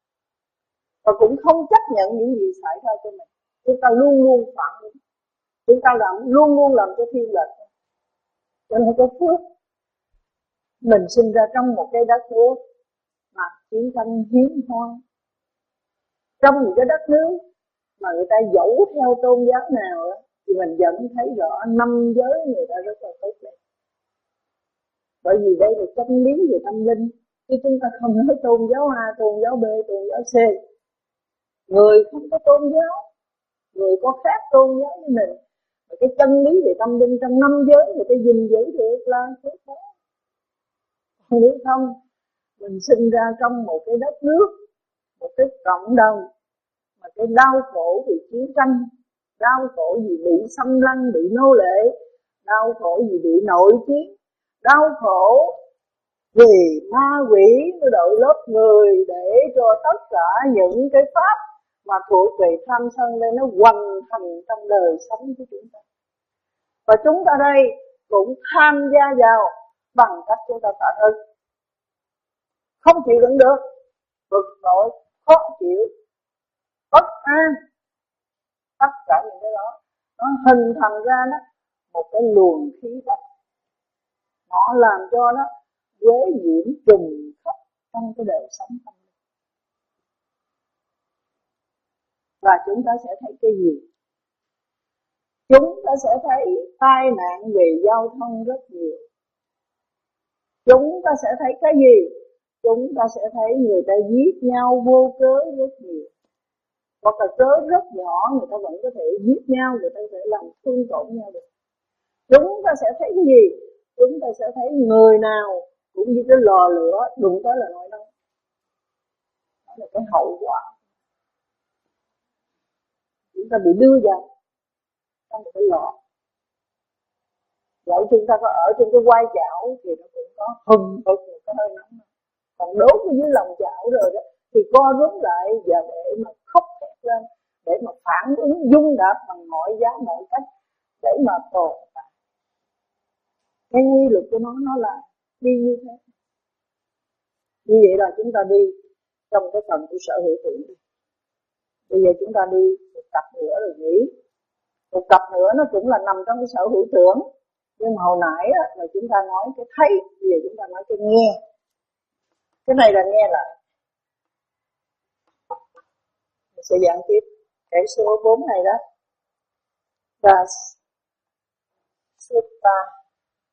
và cũng không chấp nhận những gì xảy ra cho mình. Chúng ta luôn luôn phản ứng, chúng ta làm luôn luôn làm cho thiên lệch. Cho nên có phước. Mình sinh ra trong một cái đất nước mà chiến tranh hiếm hoi, trong một cái đất nước mà người ta dẫu theo tôn giáo nào đó, thì mình vẫn thấy rõ năm giới người ta rất là tốt đẹp. Bởi vì đây là chân lý về tâm linh, chứ chúng ta không nói tôn giáo A, tôn giáo B, tôn giáo C. Người không có tôn giáo, người có khác tôn giáo với mình, và cái chân lý về tâm linh trong năm giới người ta gìn giữ được là thế đó. Nếu không, mình sinh ra trong một cái đất nước, một cái cộng đồng mà cái đau khổ vì chiến tranh, đau khổ vì bị xâm lăng, bị nô lệ, đau khổ vì bị nội chiến, đau khổ vì ma quỷ nó đội lớp người để cho tất cả những cái pháp mà thuộc về tham sân đây nó hoành hành trong đời sống của chúng ta. Và chúng ta đây cũng tham gia vào bằng cách chúng ta phản ứng, không chịu đựng được, bực bội, khó chịu, bất an, tất cả những cái đó nó hình thành ra đó một cái luồng khí độc, nó làm cho nó quế nhiễm trùng khắp trong cái đời sống tâm linh. Và chúng ta sẽ thấy cái gì? Chúng ta sẽ thấy tai nạn về giao thông rất nhiều. Chúng ta sẽ thấy cái gì? Chúng ta sẽ thấy người ta giết nhau vô cớ rất nhiều. Hoặc là cớ rất nhỏ người ta vẫn có thể giết nhau, người ta có thể làm thương tổn nhau được. Chúng ta sẽ thấy cái gì? Chúng ta sẽ thấy người nào cũng như cái lò lửa đụng tới là nổi nóng. Đó là cái hậu quả. Chúng ta bị đưa vào trong một cái lò. Dẫu chúng ta có ở trên cái quai chảo thì nó cũng có hừng hực một cái hơi nóng. Còn đốt ở dưới lòng chảo rồi đó thì co rúm lại và để mà khóc thét lên, để mà phản ứng dung đạp bằng mọi giá mọi cách để mà tồn tại. Cái quy luật của nó nó là đi như thế. Như vậy là chúng ta đi trong cái phần của sở hữu tưởng. Bây giờ chúng ta đi một tập nữa rồi nghỉ. Một tập nữa nó cũng là nằm trong cái sở hữu tưởng. Nhưng mà hồi nãy á, là chúng ta nói cái thấy, bây giờ chúng ta nói cái nghe. Cái này là nghe lại. Mình sẽ giảng tiếp cái số bốn này đó. Và Sutta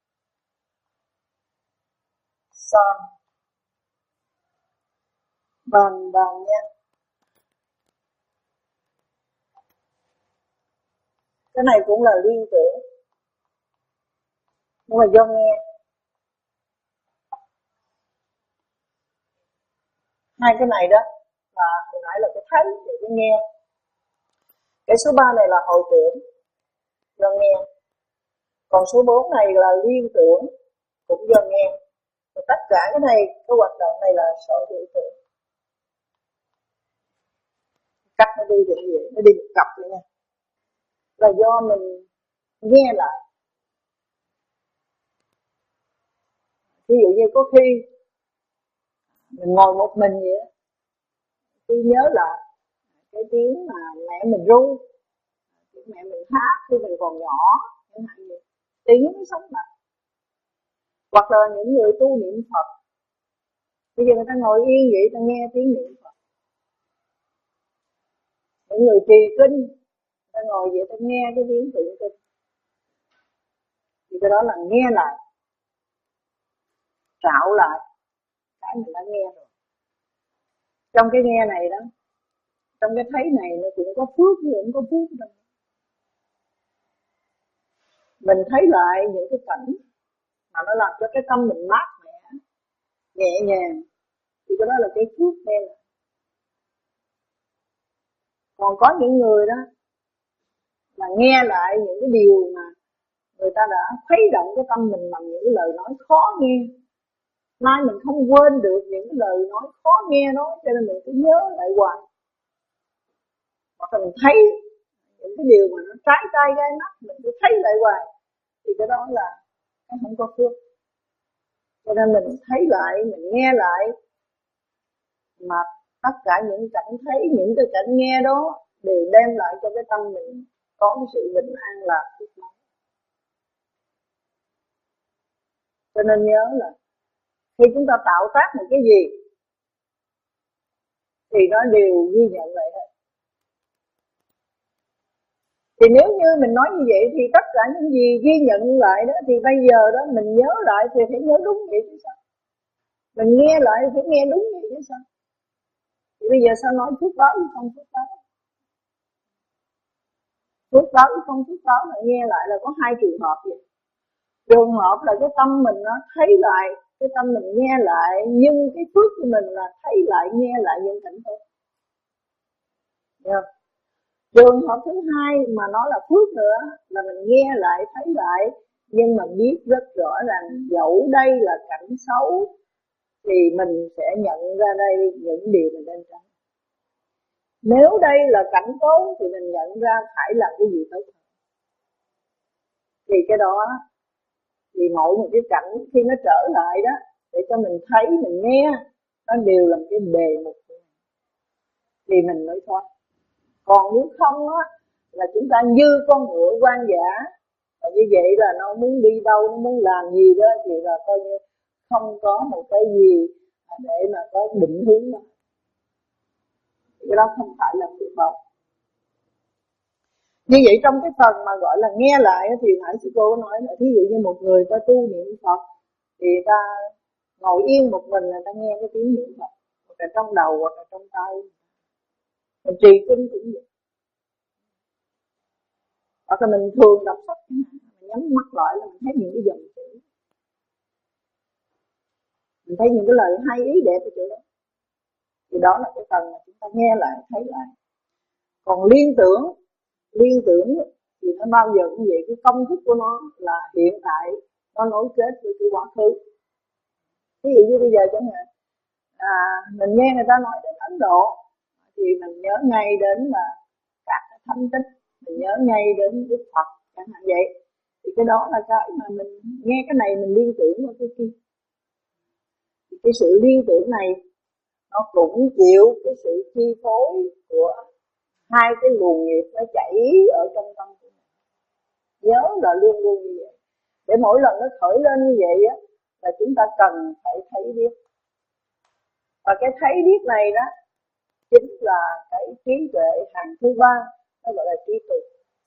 Son Bàn bàn nha. Cái này cũng là liên tưởng, nhưng mà do nghe. Hai cái này đó là hồi nãy là cái thấy và cái nghe. Cái số ba này là hồi tưởng, do nghe. Còn số bốn này là liên tưởng, cũng do nghe. Và tất cả cái này, cái hoạt động này là sở hữu tưởng. Cắt nó đi được gì? Nó đi một cặp vậy nha. Là do mình nghe lại. Ví dụ như có khi mình ngồi một mình vậy đó, khi nhớ lại cái tiếng mà mẹ mình ru, tiếng mẹ mình hát khi mình còn nhỏ, chẳng hạn như tiếng nó sống lại. Hoặc là những người tu niệm Phật, bây giờ người ta ngồi yên vậy, ta nghe tiếng niệm Phật. Những người trì kinh, ta ngồi vậy, ta nghe cái tiếng tụng kinh. Thì cái đó là nghe lại, trạo lại cái mình đã nghe rồi. Trong cái nghe này đó, trong cái thấy này nó cũng có phước chứ cũng có phước đâu. Mình thấy lại những cái cảnh mà nó làm cho cái tâm mình mát mẻ, nhẹ nhàng, thì cái đó là cái phước nghe lại. Còn có những người đó là nghe lại những cái điều mà người ta đã khuấy động cái tâm mình bằng những cái lời nói khó nghe. Mai mình không quên được những cái lời nói khó nghe đó, cho nên mình cứ nhớ lại hoài. Hoặc là mình thấy những cái điều mà nó trái tai gai mắt, mình cứ thấy lại hoài, thì cái đó là nó không có phước. Cho nên mình thấy lại, mình nghe lại, mà tất cả những cảnh thấy, những cái cảnh nghe đó đều đem lại cho cái tâm mình có cái sự bình an lạc phước lắm. Cho nên nhớ là khi chúng ta tạo tác một cái gì thì nó đều ghi nhận lại hết. Thì nếu như mình nói như vậy thì tất cả những gì ghi nhận lại đó, thì bây giờ đó mình nhớ lại thì phải nhớ đúng vậy chứ sao? Mình nghe lại thì phải nghe đúng vậy chứ sao? Thì bây giờ sao nói phước báo hay không phước báo? Phước báo hay không phước báo là nghe lại là có hai trường hợp vậy. Trường hợp là cái tâm mình nó thấy lại, cái tâm mình nghe lại, nhưng cái phước của mình là thấy lại, nghe lại những cảnh tốt. Được. Trường hợp thứ hai mà nó là phước nữa, là mình nghe lại, thấy lại, nhưng mà biết rất rõ ràng dẫu đây là cảnh xấu thì mình sẽ nhận ra đây những điều mình nên tránh. Nếu đây là cảnh tốt thì mình nhận ra phải làm cái gì tốt. Thì cái đó, thì mỗi một cái cảnh khi nó trở lại đó, để cho mình thấy, mình nghe, nó đều là cái đề mục thì mình mới thoát. Còn nếu không á, là chúng ta như con ngựa hoang dã, và như vậy là nó muốn đi đâu, nó muốn làm gì đó, thì là coi như không có một cái gì để mà có định hướng đó. Cái đó không phải là phước báo. Như vậy trong cái phần mà gọi là nghe lại thì nãy sư cô có nói là ví dụ như một người ta tu niệm Phật thì ta ngồi yên một mình là ta nghe cái tiếng niệm Phật, hoặc là trong đầu hoặc là trong tay. Mình trì kinh cũng vậy. Hoặc là mình thường đọc sách, mình nhắm mắt lại là mình thấy những cái dòng chữ, mình thấy những cái lời hay ý đẹp ở chỗ đó. Thì đó là cái phần mà chúng ta nghe lại, thấy lại. Còn liên tưởng, liên tưởng thì nó bao giờ cũng vậy, cái công thức của nó là hiện tại, nó nối kết với cái quá khứ. Ví dụ như bây giờ chẳng hạn, à, mình nghe người ta nói đến Ấn Độ thì mình nhớ ngay đến là các thánh tích, mình nhớ ngay đến Đức Phật chẳng hạn vậy. Thì cái đó là cái mà mình nghe cái này mình liên tưởng vào cái kia. Thì cái sự liên tưởng này nó cũng chịu cái sự chi phối của hai cái luồng nghiệp nó chảy ở trong tâm của mình. Nhớ là luôn luôn như vậy. Để mỗi lần nó khởi lên như vậy á, là chúng ta cần phải thấy biết. Và cái thấy biết này đó chính là cái trí tuệ hàng thứ ba, nó gọi là trí tuệ.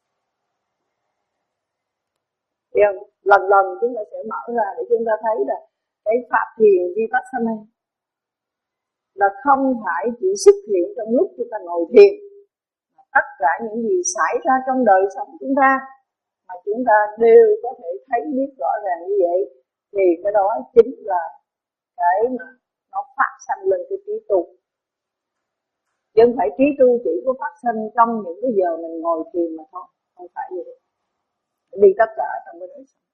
Lần lần chúng ta sẽ mở ra để chúng ta thấy là cái pháp thiền vipassana là không phải chỉ xuất hiện trong lúc chúng ta ngồi thiền, mà tất cả những gì xảy ra trong đời sống chúng ta mà chúng ta đều có thể thấy biết rõ ràng như vậy, thì cái đó chính là cái mà nó phát sanh lên cái trí tu. Chứ không phải trí tu chỉ có phát sanh trong những cái giờ mình ngồi thiền mà thôi, không phải như vậy. Đi tất cả trong cái đời sống.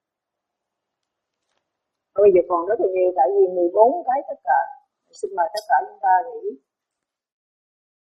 Bây giờ còn rất là nhiều, tại vì mười bốn cái tất cả. Xin mời tất cả chúng ta nghĩ